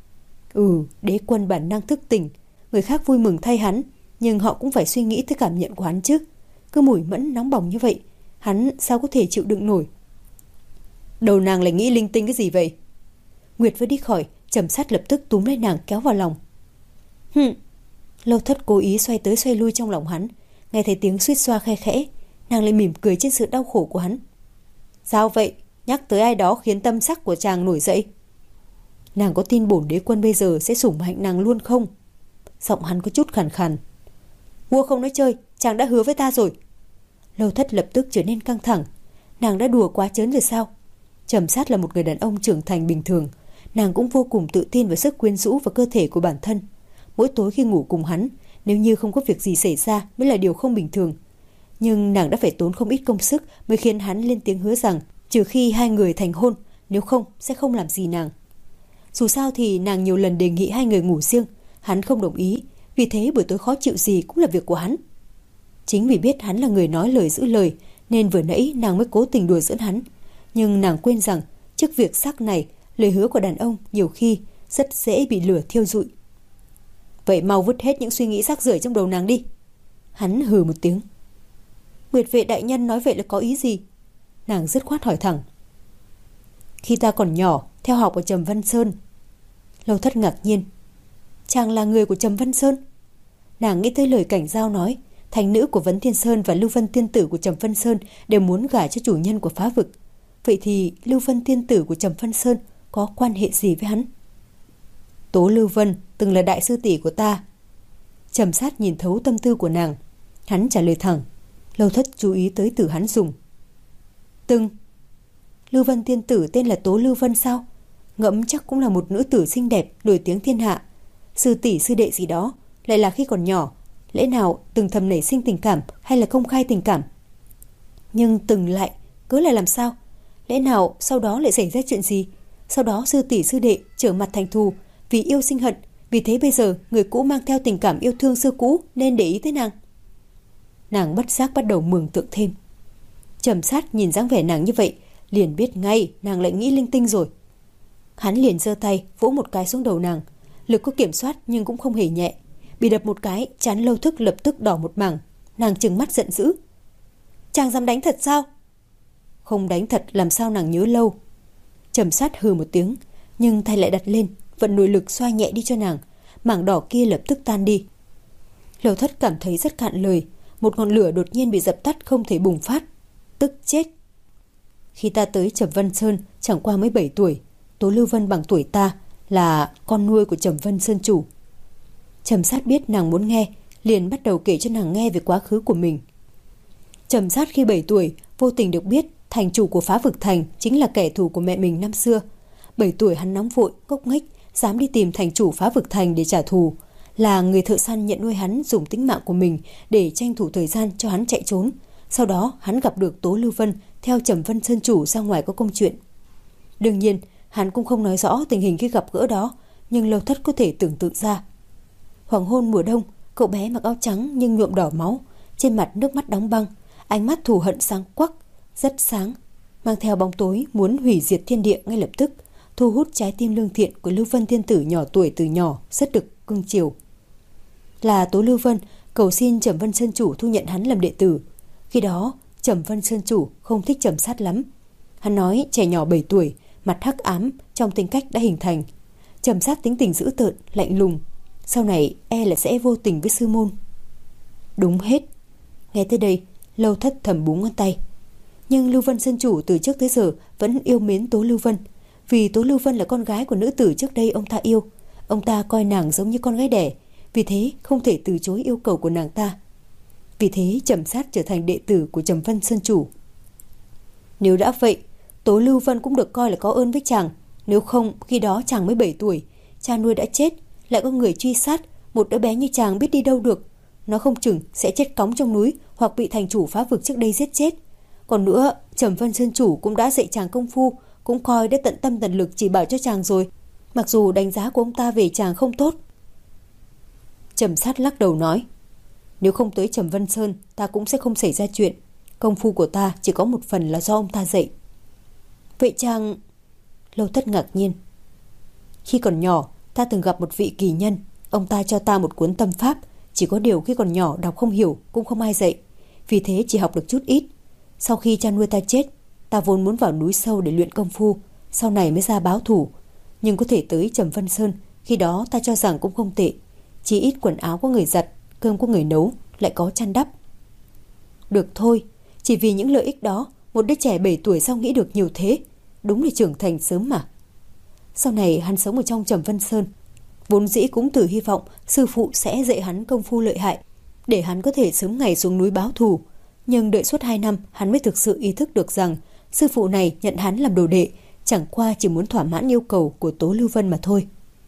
Ừ, đế quân bản năng thức tỉnh. Người khác vui mừng thay hắn, nhưng họ cũng phải suy nghĩ tới cảm nhận của hắn chứ. Cứ mùi mẫn nóng bỏng như vậy, hắn sao có thể chịu đựng nổi? Đầu nàng lại nghĩ linh tinh cái gì vậy? Nguyệt vừa đi khỏi, Trầm Sát lập tức túm lấy nàng kéo vào lòng. Hừm. Lâu Thất cố ý xoay tới xoay lui trong lòng hắn. Nghe thấy tiếng suýt xoa khe khẽ, nàng lại mỉm cười trên sự đau khổ của hắn. Sao vậy? Nhắc tới ai đó khiến tâm sắc của chàng nổi dậy. Nàng có tin bổn đế quân bây giờ sẽ sủng hạnh nàng luôn không? Giọng hắn có chút khàn khàn. Vua không nói chơi, chàng đã hứa với ta rồi. Lâu Thất lập tức trở nên căng thẳng. Nàng đã đùa quá trớn rồi sao? Trầm Sát là một người đàn ông trưởng thành bình thường. Nàng cũng vô cùng tự tin vào sức quyến rũ và cơ thể của bản thân. Mỗi tối khi ngủ cùng hắn, nếu như không có việc gì xảy ra mới là điều không bình thường. Nhưng nàng đã phải tốn không ít công sức mới khiến hắn lên tiếng hứa rằng trừ khi hai người thành hôn, nếu không sẽ không làm gì nàng. Dù sao thì nàng nhiều lần đề nghị hai người ngủ riêng, hắn không đồng ý, vì thế buổi tối khó chịu gì cũng là việc của hắn. Chính vì biết hắn là người nói lời giữ lời, nên vừa nãy nàng mới cố tình đùa giỡn hắn. Nhưng nàng quên rằng trước việc sắc này, lời hứa của đàn ông nhiều khi rất dễ bị lửa thiêu rụi. Vậy mau vứt hết những suy nghĩ rác rưởi trong đầu nàng đi. Hắn hừ một tiếng. Nguyệt vệ đại nhân nói vậy là có ý gì? Nàng dứt khoát hỏi thẳng. Khi ta còn nhỏ, theo học ở Trầm Vân Sơn. Lâu Thất ngạc nhiên. Chàng là người của Trầm Vân Sơn? Nàng nghĩ tới lời Cảnh Giao nói, thành nữ của Vấn Thiên Sơn và Lưu Vân Tiên Tử của Trầm Vân Sơn đều muốn gả cho chủ nhân của Phá Vực. Vậy thì Lưu Vân Tiên Tử của Trầm Vân Sơn có quan hệ gì với hắn? Tố Lưu Vân từng là đại sư tỷ của ta. Trầm Sát nhìn thấu tâm tư của nàng. Hắn trả lời thẳng. Lâu Thất chú ý tới từ hắn dùng. Từng. Lưu Vân Tiên Tử tên là Tố Lưu Vân sao? Ngẫm chắc cũng là một nữ tử xinh đẹp, nổi tiếng thiên hạ. Sư tỷ sư đệ gì đó, lại là khi còn nhỏ. Lẽ nào từng thầm nảy sinh tình cảm hay là công khai tình cảm? Nhưng từng lại, cứ là làm sao? Lẽ nào sau đó lại xảy ra chuyện gì? Sau đó sư tỷ sư đệ trở mặt thành thù, vì yêu sinh hận. Vì thế bây giờ người cũ mang theo tình cảm yêu thương xưa cũ nên để ý tới nàng. Nàng bất giác bắt đầu mường tượng thêm. Trầm Sát nhìn dáng vẻ nàng như vậy, liền biết ngay nàng lại nghĩ linh tinh rồi. Hắn liền giơ tay vỗ một cái xuống đầu nàng. Lực có kiểm soát nhưng cũng không hề nhẹ. Bị đập một cái, trán Lâu Thức lập tức đỏ một mảng. Nàng trừng mắt giận dữ. Chàng dám đánh thật sao? Không đánh thật làm sao nàng nhớ lâu. Trầm Sát hừ một tiếng, nhưng tay lại đặt lên, vận nội lực xoa nhẹ đi cho nàng. Mảng đỏ kia lập tức tan đi. Lâu Thất cảm thấy rất cạn lời. Một ngọn lửa đột nhiên bị dập tắt không thể bùng phát. Tức chết. Khi ta tới Trầm Vân Sơn chẳng qua mới bảy tuổi. Tố Lưu Vân bằng tuổi ta, là con nuôi của Trầm Vân Sơn chủ. Trầm Sát biết nàng muốn nghe, liền bắt đầu kể cho nàng nghe về quá khứ của mình. Trầm Sát khi bảy tuổi vô tình được biết thành chủ của Phá Vực Thành chính là kẻ thù của mẹ mình năm xưa. bảy tuổi hắn nóng vội, ngốc nghếch, dám đi tìm thành chủ Phá Vực Thành để trả thù, là người thợ săn nhận nuôi hắn dùng tính mạng của mình để tranh thủ thời gian cho hắn chạy trốn. Sau đó hắn gặp được Tố Lưu Vân theo Trầm Vân Sơn chủ ra ngoài có công chuyện. Đương nhiên hắn cũng không nói rõ tình hình khi gặp gỡ đó, nhưng Lâu Thất có thể tưởng tượng ra. Hoàng hôn mùa đông, cậu bé mặc áo trắng nhưng nhuộm đỏ máu, trên mặt nước mắt đóng băng, ánh mắt thù hận sáng quắc, rất sáng, mang theo bóng tối muốn hủy diệt thiên địa ngay lập tức, thu hút trái tim lương thiện của Lưu Vân tiên tử nhỏ tuổi từ nhỏ rất được cưng chiều. Là Tố Lưu Vân cầu xin Trầm Vân Sơn chủ thu nhận hắn làm đệ tử. Khi đó Trầm Vân Sơn chủ không thích Trầm Sát lắm. Hắn nói trẻ nhỏ bảy tuổi, mặt hắc ám trong tính cách đã hình thành. Trầm Sát tính tình dữ tợn, lạnh lùng, sau này e là sẽ vô tình với sư môn. Đúng hết. Nghe tới đây, Lâu Thất thầm búng ngón tay. Nhưng Lưu Vân Sơn chủ từ trước tới giờ vẫn yêu mến Tố Lưu Vân, vì Tố Lưu Vân là con gái của nữ tử trước đây ông ta yêu. Ông ta coi nàng giống như con gái đẻ, vì thế không thể từ chối yêu cầu của nàng ta. Vì thế Trầm Sát trở thành đệ tử của Trầm Vân Sơn chủ. Nếu đã vậy, Tố Lưu Vân cũng được coi là có ơn với chàng. Nếu không, khi đó chàng mới bảy tuổi, cha nuôi đã chết, lại có người truy sát, một đứa bé như chàng biết đi đâu được. Nó không chừng sẽ chết cóng trong núi, hoặc bị thành chủ Phá Vực trước đây giết chết. Còn nữa, Trầm Vân Sơn chủ cũng đã dạy chàng công phu, cũng coi đã tận tâm tận lực chỉ bảo cho chàng rồi, mặc dù đánh giá của ông ta về chàng không tốt. Trầm Sát lắc đầu nói, nếu không tới Trầm Vân Sơn, ta cũng sẽ không xảy ra chuyện. Công phu của ta chỉ có một phần là do ông ta dạy. Vậy chàng... Lâu Thất ngạc nhiên. Khi còn nhỏ, ta từng gặp một vị kỳ nhân. Ông ta cho ta một cuốn tâm pháp, chỉ có điều khi còn nhỏ đọc không hiểu, cũng không ai dạy, vì thế chỉ học được chút ít. Sau khi cha nuôi ta chết, ta vốn muốn vào núi sâu để luyện công phu, sau này mới ra báo thù. Nhưng có thể tới Trầm Vân Sơn, khi đó ta cho rằng cũng không tệ. Chỉ ít quần áo có người giặt, cơm có người nấu, lại có chăn đắp. Được thôi, chỉ vì những lợi ích đó, một đứa trẻ bảy tuổi sao nghĩ được nhiều thế? Đúng là trưởng thành sớm mà. Sau này hắn sống ở trong Trầm Vân Sơn, vốn dĩ cũng thử hy vọng sư phụ sẽ dạy hắn công phu lợi hại, để hắn có thể sớm ngày xuống núi báo thù. Nhưng đợi suốt hai năm, hắn mới thực sự ý thức được rằng sư phụ này nhận hắn làm đồ đệ chẳng qua chỉ muốn thỏa mãn yêu cầu của Tố Lưu Vân mà thôi.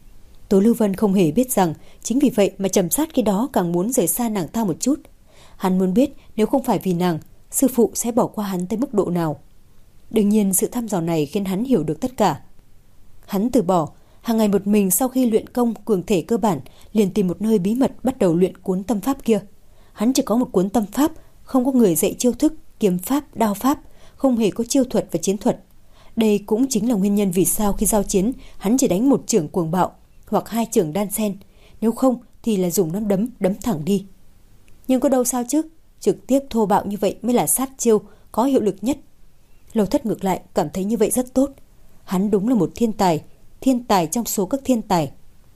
Tố Lưu Vân không hề biết rằng chính vì vậy mà Trầm Sát khi đó càng muốn rời xa nàng ta một chút. Hắn muốn biết nếu không phải vì nàng, sư phụ sẽ bỏ qua hắn tới mức độ nào. Đương nhiên sự thăm dò này khiến hắn hiểu được tất cả. Hắn từ bỏ, hàng ngày một mình sau khi luyện công cường thể cơ bản, liền tìm một nơi bí mật bắt đầu luyện cuốn tâm pháp kia. Hắn chỉ có một cuốn tâm pháp, không có người dạy chiêu thức, kiếm pháp, đao pháp, không hề có chiêu thuật và chiến thuật. Đây cũng chính là nguyên nhân vì sao khi giao chiến, hắn chỉ đánh một chưởng cuồng bạo hoặc hai chưởng đan xen, nếu không thì là dùng nắm đấm đấm thẳng đi. Nhưng có đâu sao chứ, trực tiếp thô bạo như vậy mới là sát chiêu có hiệu lực nhất. Lâu Thất ngược lại cảm thấy như vậy rất tốt. Hắn đúng là một thiên tài, thiên tài trong số các thiên tài.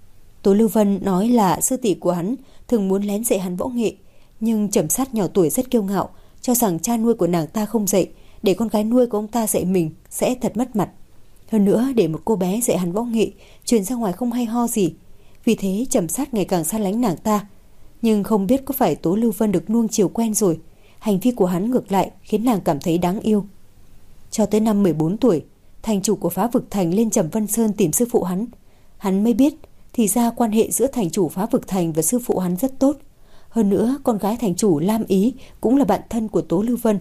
Tố Lưu Vân nói là sư tỷ của hắn thường muốn lén dạy hắn võ nghệ, nhưng Trầm Sát nhỏ tuổi rất kiêu ngạo, cho rằng cha nuôi của nàng ta không dạy, để con gái nuôi của ông ta dạy mình sẽ thật mất mặt. Hơn nữa, để một cô bé dạy hắn võ nghệ truyền ra ngoài không hay ho gì. Vì thế Trầm Sát ngày càng xa lánh nàng ta. Nhưng không biết có phải Tố Lưu Vân được nuông chiều quen rồi, hành vi của hắn ngược lại khiến nàng cảm thấy đáng yêu. Cho tới năm mười bốn tuổi, thành chủ của Phá Vực Thành lên Trầm Vân Sơn tìm sư phụ hắn. Hắn mới biết thì ra quan hệ giữa thành chủ Phá Vực Thành và sư phụ hắn rất tốt. Hơn nữa, con gái thành chủ Lam Ý cũng là bạn thân của Tố Lưu Vân.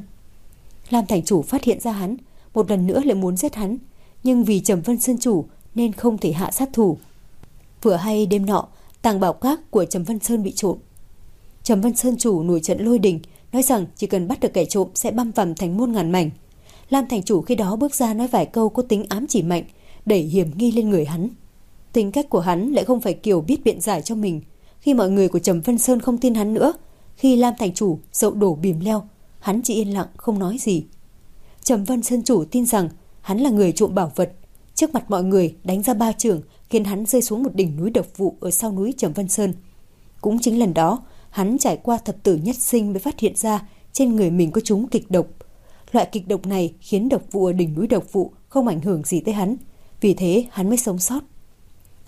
Lam thành chủ phát hiện ra hắn, một lần nữa lại muốn giết hắn, nhưng vì Trầm Vân Sơn chủ nên không thể hạ sát thủ. Vừa hay đêm nọ, tàng bảo các của Trầm Vân Sơn bị trộm. Trầm Vân Sơn chủ nổi trận lôi đình, nói rằng chỉ cần bắt được kẻ trộm sẽ băm vằm thành muôn ngàn mảnh. Lam thành chủ khi đó bước ra nói vài câu có tính ám chỉ mạnh, đẩy hiểm nghi lên người hắn. Tính cách của hắn lại không phải kiểu biết biện giải cho mình. Khi mọi người của Trầm Vân Sơn không tin hắn nữa, khi Lam thành chủ dậu đổ bìm leo, hắn chỉ yên lặng không nói gì. Trầm Vân Sơn chủ tin rằng hắn là người trộm bảo vật, trước mặt mọi người đánh ra ba chưởng khiến hắn rơi xuống một đỉnh núi độc vụ ở sau núi Trầm Vân Sơn. Cũng chính lần đó, hắn trải qua thập tử nhất sinh mới phát hiện ra trên người mình có trúng kịch độc. Loại kịch độc này khiến độc vụ ở đỉnh núi độc vụ không ảnh hưởng gì tới hắn, vì thế hắn mới sống sót.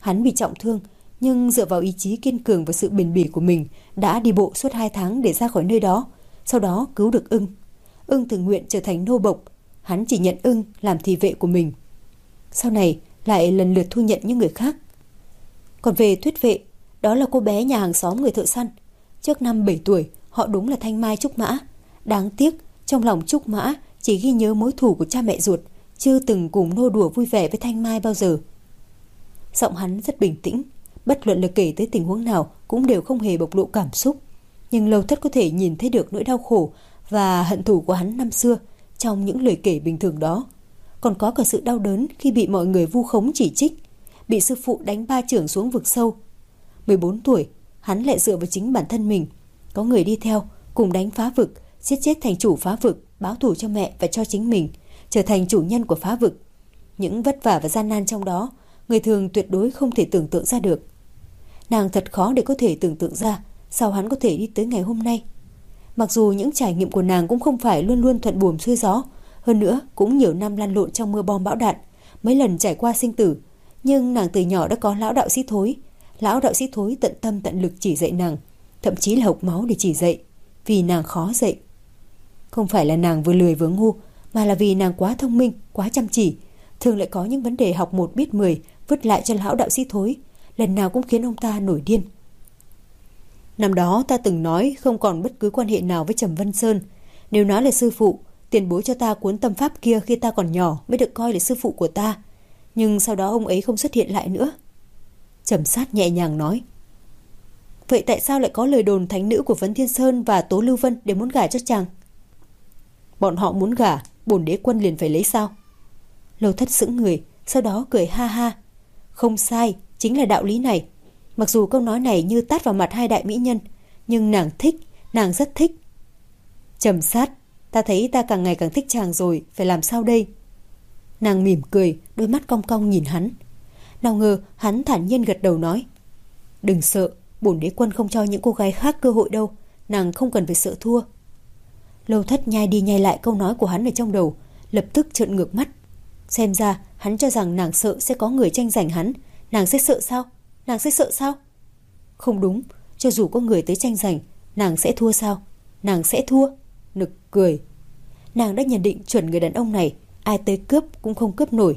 Hắn bị trọng thương, nhưng dựa vào ý chí kiên cường và sự bền bỉ của mình đã đi bộ suốt hai tháng để ra khỏi nơi đó, sau đó cứu được ưng. Ưng tự nguyện trở thành nô bộc, hắn chỉ nhận ưng làm thị vệ của mình. Sau này lại lần lượt thu nhận những người khác. Còn về Tuyết Vệ, đó là cô bé nhà hàng xóm người thợ săn. Trước năm bảy tuổi, họ đúng là thanh mai trúc mã. Đáng tiếc, trong lòng Trúc Mã chỉ ghi nhớ mối thù của cha mẹ ruột, chưa từng cùng nô đùa vui vẻ với Thanh Mai bao giờ. Giọng hắn rất bình tĩnh, bất luận là kể tới tình huống nào cũng đều không hề bộc lộ cảm xúc. Nhưng Lâu Thất có thể nhìn thấy được nỗi đau khổ và hận thù của hắn năm xưa trong những lời kể bình thường đó. Còn có cả sự đau đớn khi bị mọi người vu khống chỉ trích, bị sư phụ đánh ba chưởng xuống vực sâu. mười bốn tuổi, hắn lại dựa vào chính bản thân mình. Có người đi theo, cùng đánh phá vực, giết chết thành chủ phá vực, báo thù cho mẹ và cho chính mình, trở thành chủ nhân của phá vực. Những vất vả và gian nan trong đó, người thường tuyệt đối không thể tưởng tượng ra được. Nàng thật khó để có thể tưởng tượng ra sao hắn có thể đi tới ngày hôm nay. Mặc dù những trải nghiệm của nàng cũng không phải luôn luôn thuận buồm xuôi gió, hơn nữa cũng nhiều năm lăn lộn trong mưa bom bão đạn, mấy lần trải qua sinh tử, nhưng nàng từ nhỏ đã có lão đạo sĩ Thối. Lão đạo sĩ Thối tận tâm tận lực chỉ dạy nàng, thậm chí là hộc máu để chỉ dạy, vì nàng khó dạy. Không phải là nàng vừa lười vừa ngu, mà là vì nàng quá thông minh, quá chăm chỉ, thường lại có những vấn đề học một biết mười vứt lại cho lão đạo sĩ Thối, lần nào cũng khiến ông ta nổi điên. Năm đó ta từng nói không còn bất cứ quan hệ nào với Trầm Vân Sơn. Nếu nói là sư phụ, tiền bối cho ta cuốn tâm pháp kia khi ta còn nhỏ mới được coi là sư phụ của ta. Nhưng sau đó ông ấy không xuất hiện lại nữa. Trầm Sát nhẹ nhàng nói. Vậy tại sao lại có lời đồn thánh nữ của Vấn Thiên Sơn và Tố Lưu Vân để muốn gả cho chàng? Bọn họ muốn gả, bổn đế quân liền phải lấy sao? Lâu Thất sững người, sau đó cười ha ha. Không sai, chính là đạo lý này. Mặc dù câu nói này như tát vào mặt hai đại mỹ nhân, nhưng nàng thích, nàng rất thích. Trầm Sát, ta thấy ta càng ngày càng thích chàng rồi, phải làm sao đây? Nàng mỉm cười, đôi mắt cong cong nhìn hắn. Nào ngờ hắn thản nhiên gật đầu nói. Đừng sợ, bổn đế quân không cho những cô gái khác cơ hội đâu, nàng không cần phải sợ thua. Lâu Thất nhai đi nhai lại câu nói của hắn ở trong đầu, lập tức trợn ngược mắt. Xem ra hắn cho rằng nàng sợ sẽ có người tranh giành hắn. Nàng sẽ sợ sao? Nàng sẽ sợ sao? Không đúng, cho dù có người tới tranh giành, nàng sẽ thua sao? Nàng sẽ thua. Nực cười. Nàng đã nhận định chuẩn người đàn ông này, ai tới cướp cũng không cướp nổi.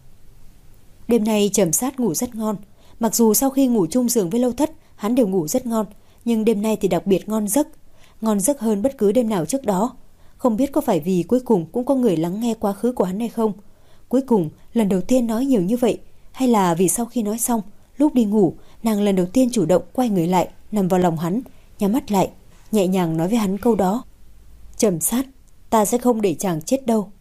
Đêm nay Trầm Sát ngủ rất ngon. Mặc dù sau khi ngủ chung giường với Lâu Thất, hắn đều ngủ rất ngon, nhưng đêm nay thì đặc biệt ngon giấc. Ngon giấc hơn bất cứ đêm nào trước đó. Không biết có phải vì cuối cùng cũng có người lắng nghe quá khứ của hắn hay không? Cuối cùng lần đầu tiên nói nhiều như vậy, hay là vì sau khi nói xong, lúc đi ngủ, nàng lần đầu tiên chủ động quay người lại, nằm vào lòng hắn, nhắm mắt lại, nhẹ nhàng nói với hắn câu đó. Trầm Sát, ta sẽ không để chàng chết đâu.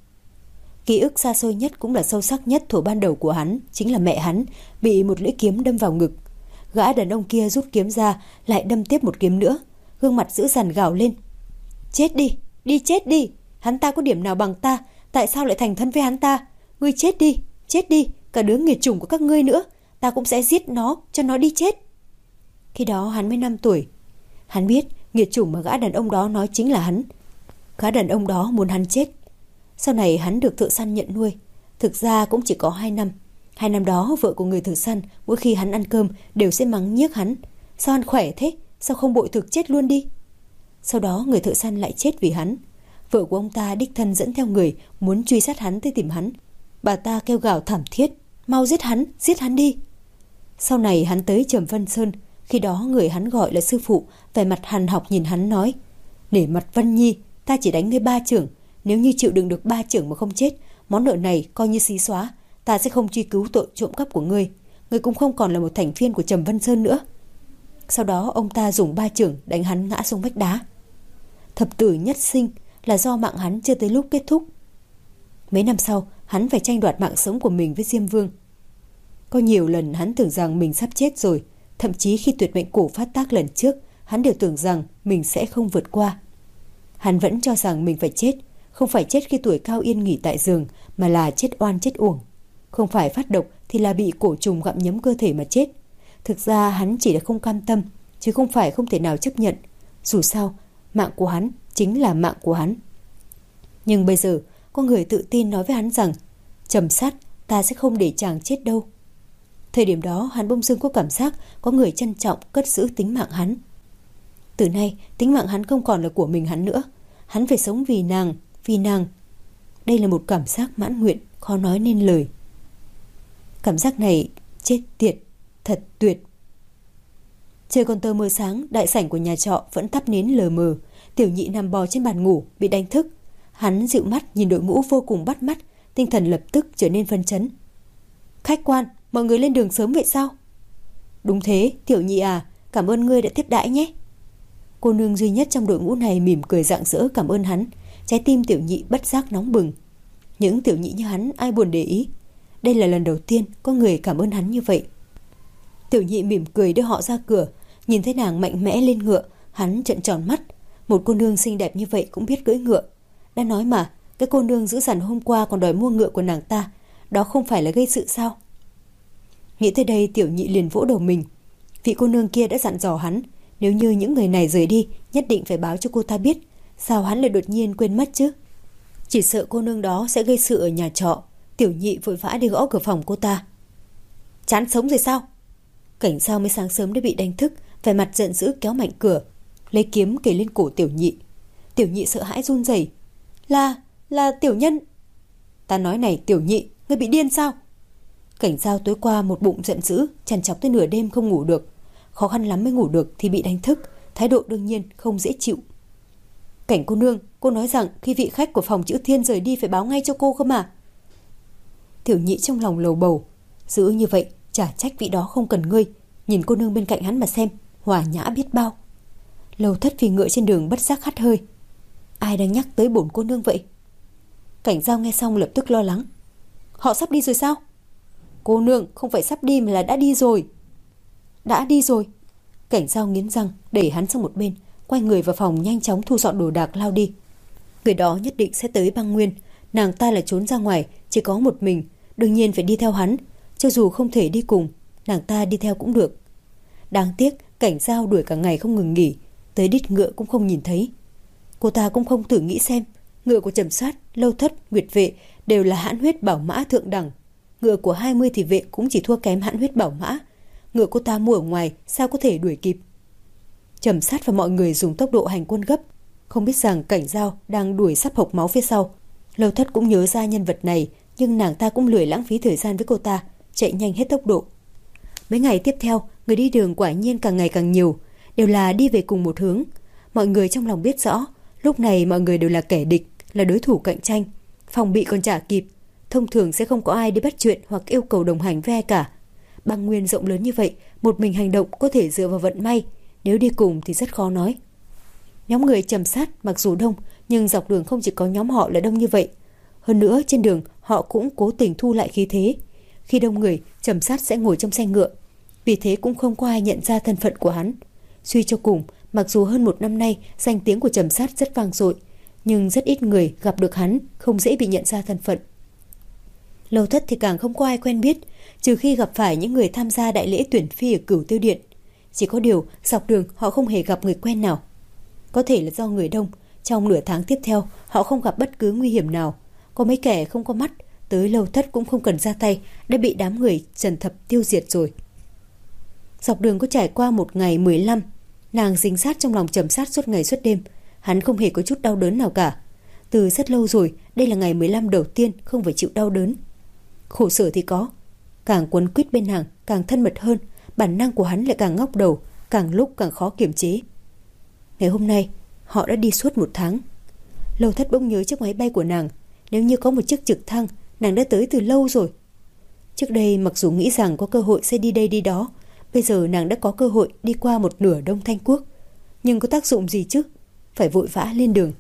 Ký ức xa xôi nhất cũng là sâu sắc nhất thuở ban đầu của hắn, chính là mẹ hắn bị một lưỡi kiếm đâm vào ngực. Gã đàn ông kia rút kiếm ra, lại đâm tiếp một kiếm nữa, gương mặt dữ dằn gào lên. Chết đi, đi chết đi, hắn ta có điểm nào bằng ta, tại sao lại thành thân với hắn ta? Ngươi chết đi, chết đi, cả đứa nghiệt chủng của các ngươi nữa, ta cũng sẽ giết nó, cho nó đi chết. Khi đó hắn mới năm tuổi. Hắn biết nghiệt chủng mà gã đàn ông đó nói chính là hắn. Gã đàn ông đó muốn hắn chết. Sau này hắn được thợ săn nhận nuôi. Thực ra cũng chỉ có hai năm. Hai năm đó vợ của người thợ săn mỗi khi hắn ăn cơm đều sẽ mắng nhiếc hắn. Sao ăn khỏe thế? Sao không bội thực chết luôn đi? Sau đó người thợ săn lại chết vì hắn. Vợ của ông ta đích thân dẫn theo người muốn truy sát hắn tới tìm hắn. Bà ta kêu gào thảm thiết. Mau giết hắn, giết hắn đi. Sau này hắn tới Trầm Vân Sơn. Khi đó người hắn gọi là sư phụ, vẻ mặt hằn học nhìn hắn nói. Nể mặt Vân Nhi, ta chỉ đánh ngươi ba chưởng. Nếu như chịu đựng được ba chưởng mà không chết, món nợ này coi như xí xóa. Ta sẽ không truy cứu tội trộm cắp của ngươi. Ngươi cũng không còn là một thành viên của Trầm Vân Sơn nữa. Sau đó ông ta dùng ba chưởng đánh hắn ngã xuống vách đá. Thập tử nhất sinh là do mạng hắn chưa tới lúc kết thúc. Mấy năm sau, hắn phải tranh đoạt mạng sống của mình với Diêm Vương. Có nhiều lần hắn tưởng rằng mình sắp chết rồi. Thậm chí khi tuyệt mệnh cổ phát tác lần trước, hắn đều tưởng rằng mình sẽ không vượt qua. Hắn vẫn cho rằng mình phải chết. Không phải chết khi tuổi cao yên nghỉ tại giường, mà là chết oan chết uổng. Không phải phát độc thì là bị cổ trùng gặm nhấm cơ thể mà chết. Thực ra hắn chỉ là không cam tâm, chứ không phải không thể nào chấp nhận. Dù sao, mạng của hắn chính là mạng của hắn. Nhưng bây giờ, có người tự tin nói với hắn rằng Trầm Sát, ta sẽ không để chàng chết đâu. Thời điểm đó hắn bỗng dưng có cảm giác có người trân trọng cất giữ tính mạng hắn. Từ nay tính mạng hắn không còn là của mình hắn nữa. Hắn phải sống vì nàng, vì nàng. Đây là một cảm giác mãn nguyện khó nói nên lời. Cảm giác này chết tiệt, thật tuyệt. Trời còn tờ mờ sáng, đại sảnh của nhà trọ vẫn thắp nến lờ mờ. Tiểu Nhị nằm bò trên bàn ngủ, bị đánh thức. Hắn dịu mắt nhìn đội ngũ vô cùng bắt mắt, tinh thần lập tức trở nên phấn chấn. Khách quan, mọi người lên đường sớm vậy sao? Đúng thế, Tiểu Nhị à, cảm ơn ngươi đã tiếp đãi nhé. Cô nương duy nhất trong đội ngũ này mỉm cười rạng rỡ cảm ơn hắn. Trái tim Tiểu Nhị bất giác nóng bừng. Những tiểu nhị như hắn ai buồn để ý. Đây là lần đầu tiên có người cảm ơn hắn như vậy. Tiểu Nhị mỉm cười đưa họ ra cửa. Nhìn thấy nàng mạnh mẽ lên ngựa, hắn trợn tròn mắt. Một cô nương xinh đẹp như vậy cũng biết cưỡi ngựa. Đã nói mà, cái cô nương dữ dằn hôm qua còn đòi mua ngựa của nàng ta, đó không phải là gây sự sao? Nghĩ tới đây, Tiểu Nhị liền vỗ đầu mình. Vị cô nương kia đã dặn dò hắn, nếu như những người này rời đi, nhất định phải báo cho cô ta biết. Sao hắn lại đột nhiên quên mất chứ? Chỉ sợ cô nương đó sẽ gây sự ở nhà trọ. Tiểu Nhị vội vã đi gõ cửa phòng cô ta. Chán sống rồi sao? Cảnh Giao mới sáng sớm đã bị đánh thức, vẻ mặt giận dữ kéo mạnh cửa, lấy kiếm kề lên cổ Tiểu Nhị. Tiểu Nhị sợ hãi run rẩy. Là, là tiểu nhân. Ta nói này Tiểu Nhị, ngươi bị điên sao? Cảnh Giao tối qua một bụng giận dữ, trằn trọc tới nửa đêm không ngủ được. Khó khăn lắm mới ngủ được thì bị đánh thức, thái độ đương nhiên không dễ chịu. Cảnh cô nương, cô nói rằng khi vị khách của phòng Chữ Thiên rời đi phải báo ngay cho cô cơ mà. Tiểu Nhị trong lòng lầu bầu. Giữ như vậy, chả trách vị đó không cần ngươi. Nhìn cô nương bên cạnh hắn mà xem, hòa nhã biết bao. Lầu Thất phi ngựa trên đường bất giác hắt hơi. Ai đang nhắc tới bổn cô nương vậy? Cảnh Giao nghe xong lập tức lo lắng. Họ sắp đi rồi sao? Cô nương không phải sắp đi mà là đã đi rồi. Đã đi rồi. Cảnh Giao nghiến răng đẩy hắn sang một bên, quay người vào phòng nhanh chóng thu dọn đồ đạc lao đi. Người đó nhất định sẽ tới băng nguyên. Nàng ta là trốn ra ngoài, chỉ có một mình, đương nhiên phải đi theo hắn. Cho dù không thể đi cùng, nàng ta đi theo cũng được. Đáng tiếc Cảnh Giao đuổi cả ngày không ngừng nghỉ, tới đít ngựa cũng không nhìn thấy. Cô ta cũng không thử nghĩ xem, ngựa của Trầm Sát, Lâu Thất, Nguyệt Vệ đều là hãn huyết bảo mã thượng đẳng. Ngựa của hai mươi thị vệ cũng chỉ thua kém hãn huyết bảo mã. Ngựa cô ta mua ở ngoài sao có thể đuổi kịp? Trầm Sát và mọi người dùng tốc độ hành quân gấp, không biết rằng Cảnh Giao đang đuổi sắp hộc máu phía sau. Lâu Thất cũng nhớ ra nhân vật này, nhưng nàng ta cũng lười lãng phí thời gian với cô ta, chạy nhanh hết tốc độ. Mấy ngày tiếp theo, người đi đường quả nhiên càng ngày càng nhiều, đều là đi về cùng một hướng. Mọi người trong lòng biết rõ, lúc này mọi người đều là kẻ địch, là đối thủ cạnh tranh, phòng bị còn chả kịp, thông thường sẽ không có ai đi bắt chuyện hoặc yêu cầu đồng hành với ai cả. Băng nguyên rộng lớn như vậy, một mình hành động có thể dựa vào vận may, nếu đi cùng thì rất khó nói. Nhóm người Trầm Sát mặc dù đông, nhưng dọc đường không chỉ có nhóm họ là đông như vậy. Hơn nữa trên đường họ cũng cố tình thu lại khí thế. Khi đông người, Trầm Sát sẽ ngồi trong xe ngựa, vì thế cũng không có ai nhận ra thân phận của hắn. Suy cho cùng, mặc dù hơn một năm nay danh tiếng của Trầm Sát rất vang dội, nhưng rất ít người gặp được hắn, không dễ bị nhận ra thân phận. Lâu Thất thì càng không có ai quen biết, trừ khi gặp phải những người tham gia đại lễ tuyển phi ở Cửu Tiêu Điện. Chỉ có điều dọc đường họ không hề gặp người quen nào. Có thể là do người đông, trong nửa tháng tiếp theo họ không gặp bất cứ nguy hiểm nào. Có mấy kẻ không có mắt, tới Lâu Thất cũng không cần ra tay, đã bị đám người Trần Thập tiêu diệt rồi. Dọc đường có trải qua một ngày mười lăm, nàng dính sát trong lòng Trầm Sát suốt ngày suốt đêm. Hắn không hề có chút đau đớn nào cả. Từ rất lâu rồi, đây là ngày mười lăm đầu tiên không phải chịu đau đớn. Khổ sở thì có, càng quấn quýt bên nàng, càng thân mật hơn, bản năng của hắn lại càng ngóc đầu, càng lúc càng khó kiềm chế. Ngày hôm nay, họ đã đi suốt một tháng. Lâu Thất bỗng nhớ chiếc máy bay của nàng. Nếu như có một chiếc trực thăng, nàng đã tới từ lâu rồi. Trước đây mặc dù nghĩ rằng có cơ hội sẽ đi đây đi đó, bây giờ nàng đã có cơ hội đi qua một nửa Đông Thanh Quốc. Nhưng có tác dụng gì chứ? Phải vội vã lên đường.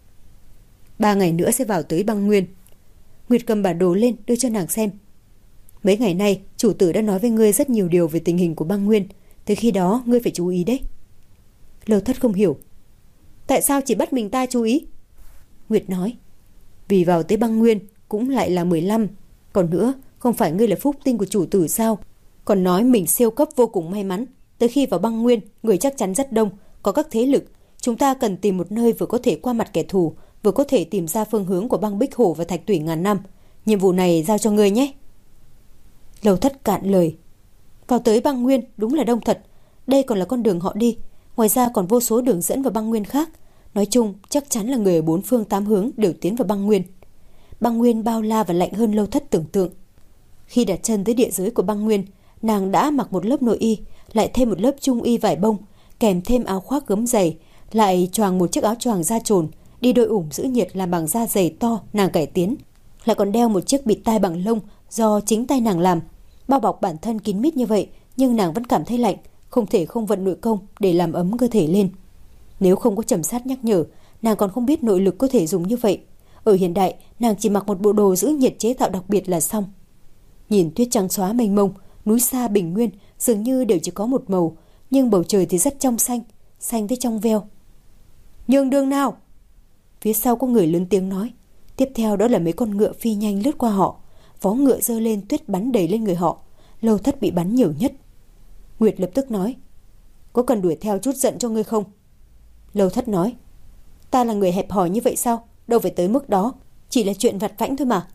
Ba ngày nữa sẽ vào tới băng nguyên. Nguyệt cầm bản đồ lên đưa cho nàng xem. Mấy ngày nay chủ tử đã nói với ngươi rất nhiều điều về tình hình của băng nguyên, tới khi đó ngươi phải chú ý đấy. Lâu Thất không hiểu. Tại sao chỉ bắt mình ta chú ý? Nguyệt nói. Vì vào tới băng nguyên cũng lại là mười lăm. Còn nữa, không phải ngươi là phúc tinh của chủ tử sao? Còn nói mình siêu cấp vô cùng may mắn. Tới khi vào băng nguyên, người chắc chắn rất đông, có các thế lực. Chúng ta cần tìm một nơi vừa có thể qua mặt kẻ thù, vừa có thể tìm ra phương hướng của băng Bích Hổ và Thạch Tủy ngàn năm. Nhiệm vụ này giao cho ngươi nhé. Lâu Thất cạn lời. Vào tới băng nguyên đúng là đông thật. Đây còn là con đường họ đi. Ngoài ra còn vô số đường dẫn vào băng nguyên khác. Nói chung chắc chắn là người ở bốn phương tám hướng đều tiến vào băng nguyên. Băng nguyên bao la và lạnh hơn Lâu Thất tưởng tượng. Khi đặt chân tới địa giới của băng nguyên, nàng đã mặc một lớp nội y, lại thêm một lớp trung y vải bông, kèm thêm áo khoác gấm dày, lại choàng một chiếc áo choàng da trồn, đi đôi ủng giữ nhiệt làm bằng da dày to nàng cải tiến, lại còn đeo một chiếc bịt tai bằng lông do chính tay nàng làm, bao bọc bản thân kín mít như vậy, nhưng nàng vẫn cảm thấy lạnh, không thể không vận nội công để làm ấm cơ thể lên. Nếu không có Trầm Sát nhắc nhở, nàng còn không biết nội lực có thể dùng như vậy. Ở hiện đại, nàng chỉ mặc một bộ đồ giữ nhiệt chế tạo đặc biệt là xong. Nhìn tuyết trắng xóa mênh mông, núi xa bình nguyên dường như đều chỉ có một màu, nhưng bầu trời thì rất trong xanh, xanh với trong veo. Nhường đường nào! Phía sau có người lớn tiếng nói. Tiếp theo đó là mấy con ngựa phi nhanh lướt qua họ. Vó ngựa giơ lên, tuyết bắn đầy lên người họ. Lâu Thất bị bắn nhiều nhất. Nguyệt lập tức nói. Có cần đuổi theo chút giận cho ngươi không? Lâu Thất nói. Ta là người hẹp hòi như vậy sao? Đâu phải tới mức đó. Chỉ là chuyện vặt vãnh thôi mà.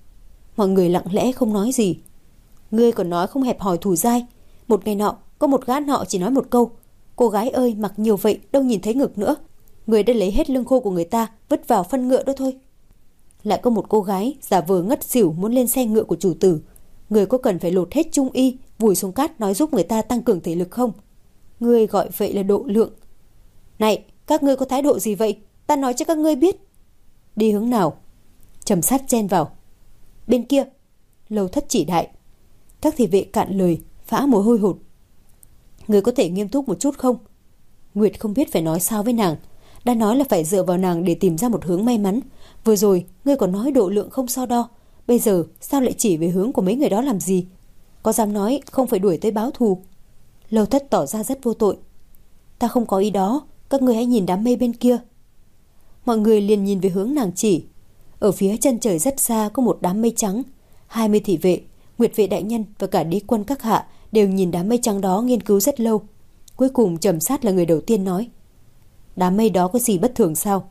Mọi người lặng lẽ không nói gì. Ngươi còn nói không hẹp hòi thù dai. Một ngày nọ, có một gã nọ chỉ nói một câu. Cô gái ơi, mặc nhiều vậy đâu nhìn thấy ngực nữa. Người đã lấy hết lưng khô của người ta vứt vào phân ngựa đó thôi. Lại có một cô gái giả vờ ngất xỉu muốn lên xe ngựa của chủ tử. Người có cần phải lột hết trung y, vùi xuống cát nói giúp người ta tăng cường thể lực không? Ngươi gọi vậy là độ lượng. Này, các ngươi có thái độ gì vậy? Ta nói cho các ngươi biết. Đi hướng nào? Trầm Sát chen vào. Bên kia. Lâu Thất chỉ đại. Các thị vệ cạn lời, phã mồ hôi hột. Ngươi có thể nghiêm túc một chút không? Nguyệt không biết phải nói sao với nàng. Đã nói là phải dựa vào nàng để tìm ra một hướng may mắn. Vừa rồi ngươi còn nói độ lượng không so đo. Bây giờ sao lại chỉ về hướng của mấy người đó làm gì? Có dám nói không phải đuổi tới báo thù? Lâu Thất tỏ ra rất vô tội. Ta không có ý đó. Các ngươi hãy nhìn đám mây bên kia. Mọi người liền nhìn về hướng nàng chỉ. Ở phía chân trời rất xa có một đám mây trắng. Hai mươi thị vệ, Nguyệt vệ đại nhân và cả đế quân các hạ đều nhìn đám mây trắng đó nghiên cứu rất lâu. Cuối cùng Trầm Sát là người đầu tiên nói. Đám mây đó có gì bất thường sao?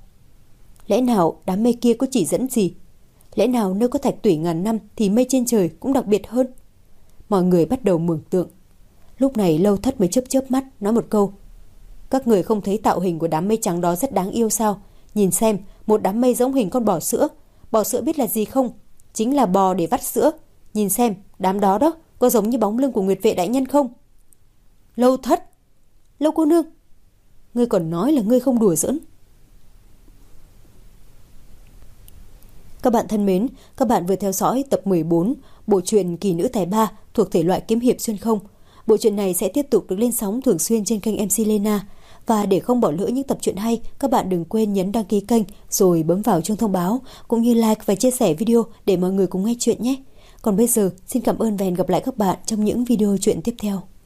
Lẽ nào đám mây kia có chỉ dẫn gì? Lẽ nào nơi có thạch tủy ngàn năm thì mây trên trời cũng đặc biệt hơn? Mọi người bắt đầu mường tượng. Lúc này Lâu Thất mới chớp chớp mắt nói một câu. Các người không thấy tạo hình của đám mây trắng đó rất đáng yêu sao? Nhìn xem, một đám mây giống hình con bò sữa. Bò sữa biết là gì không? Chính là bò để vắt sữa. Nhìn xem, đám đó đó có giống như bóng lưng của Nguyệt vệ đại nhân không? Lâu Thất! Lâu cô nương! Ngươi còn nói là ngươi không đùa giỡn. Các bạn thân mến, các bạn vừa theo dõi tập mười bốn bộ truyện Kỳ Nữ Tài Ba thuộc thể loại kiếm hiệp xuyên không. Bộ truyện này sẽ tiếp tục được lên sóng thường xuyên trên kênh em xê Lena. Và để không bỏ lỡ những tập truyện hay, các bạn đừng quên nhấn đăng ký kênh rồi bấm vào chuông thông báo, cũng như like và chia sẻ video để mọi người cùng nghe chuyện nhé. Còn bây giờ, xin cảm ơn và hẹn gặp lại các bạn trong những video truyện tiếp theo.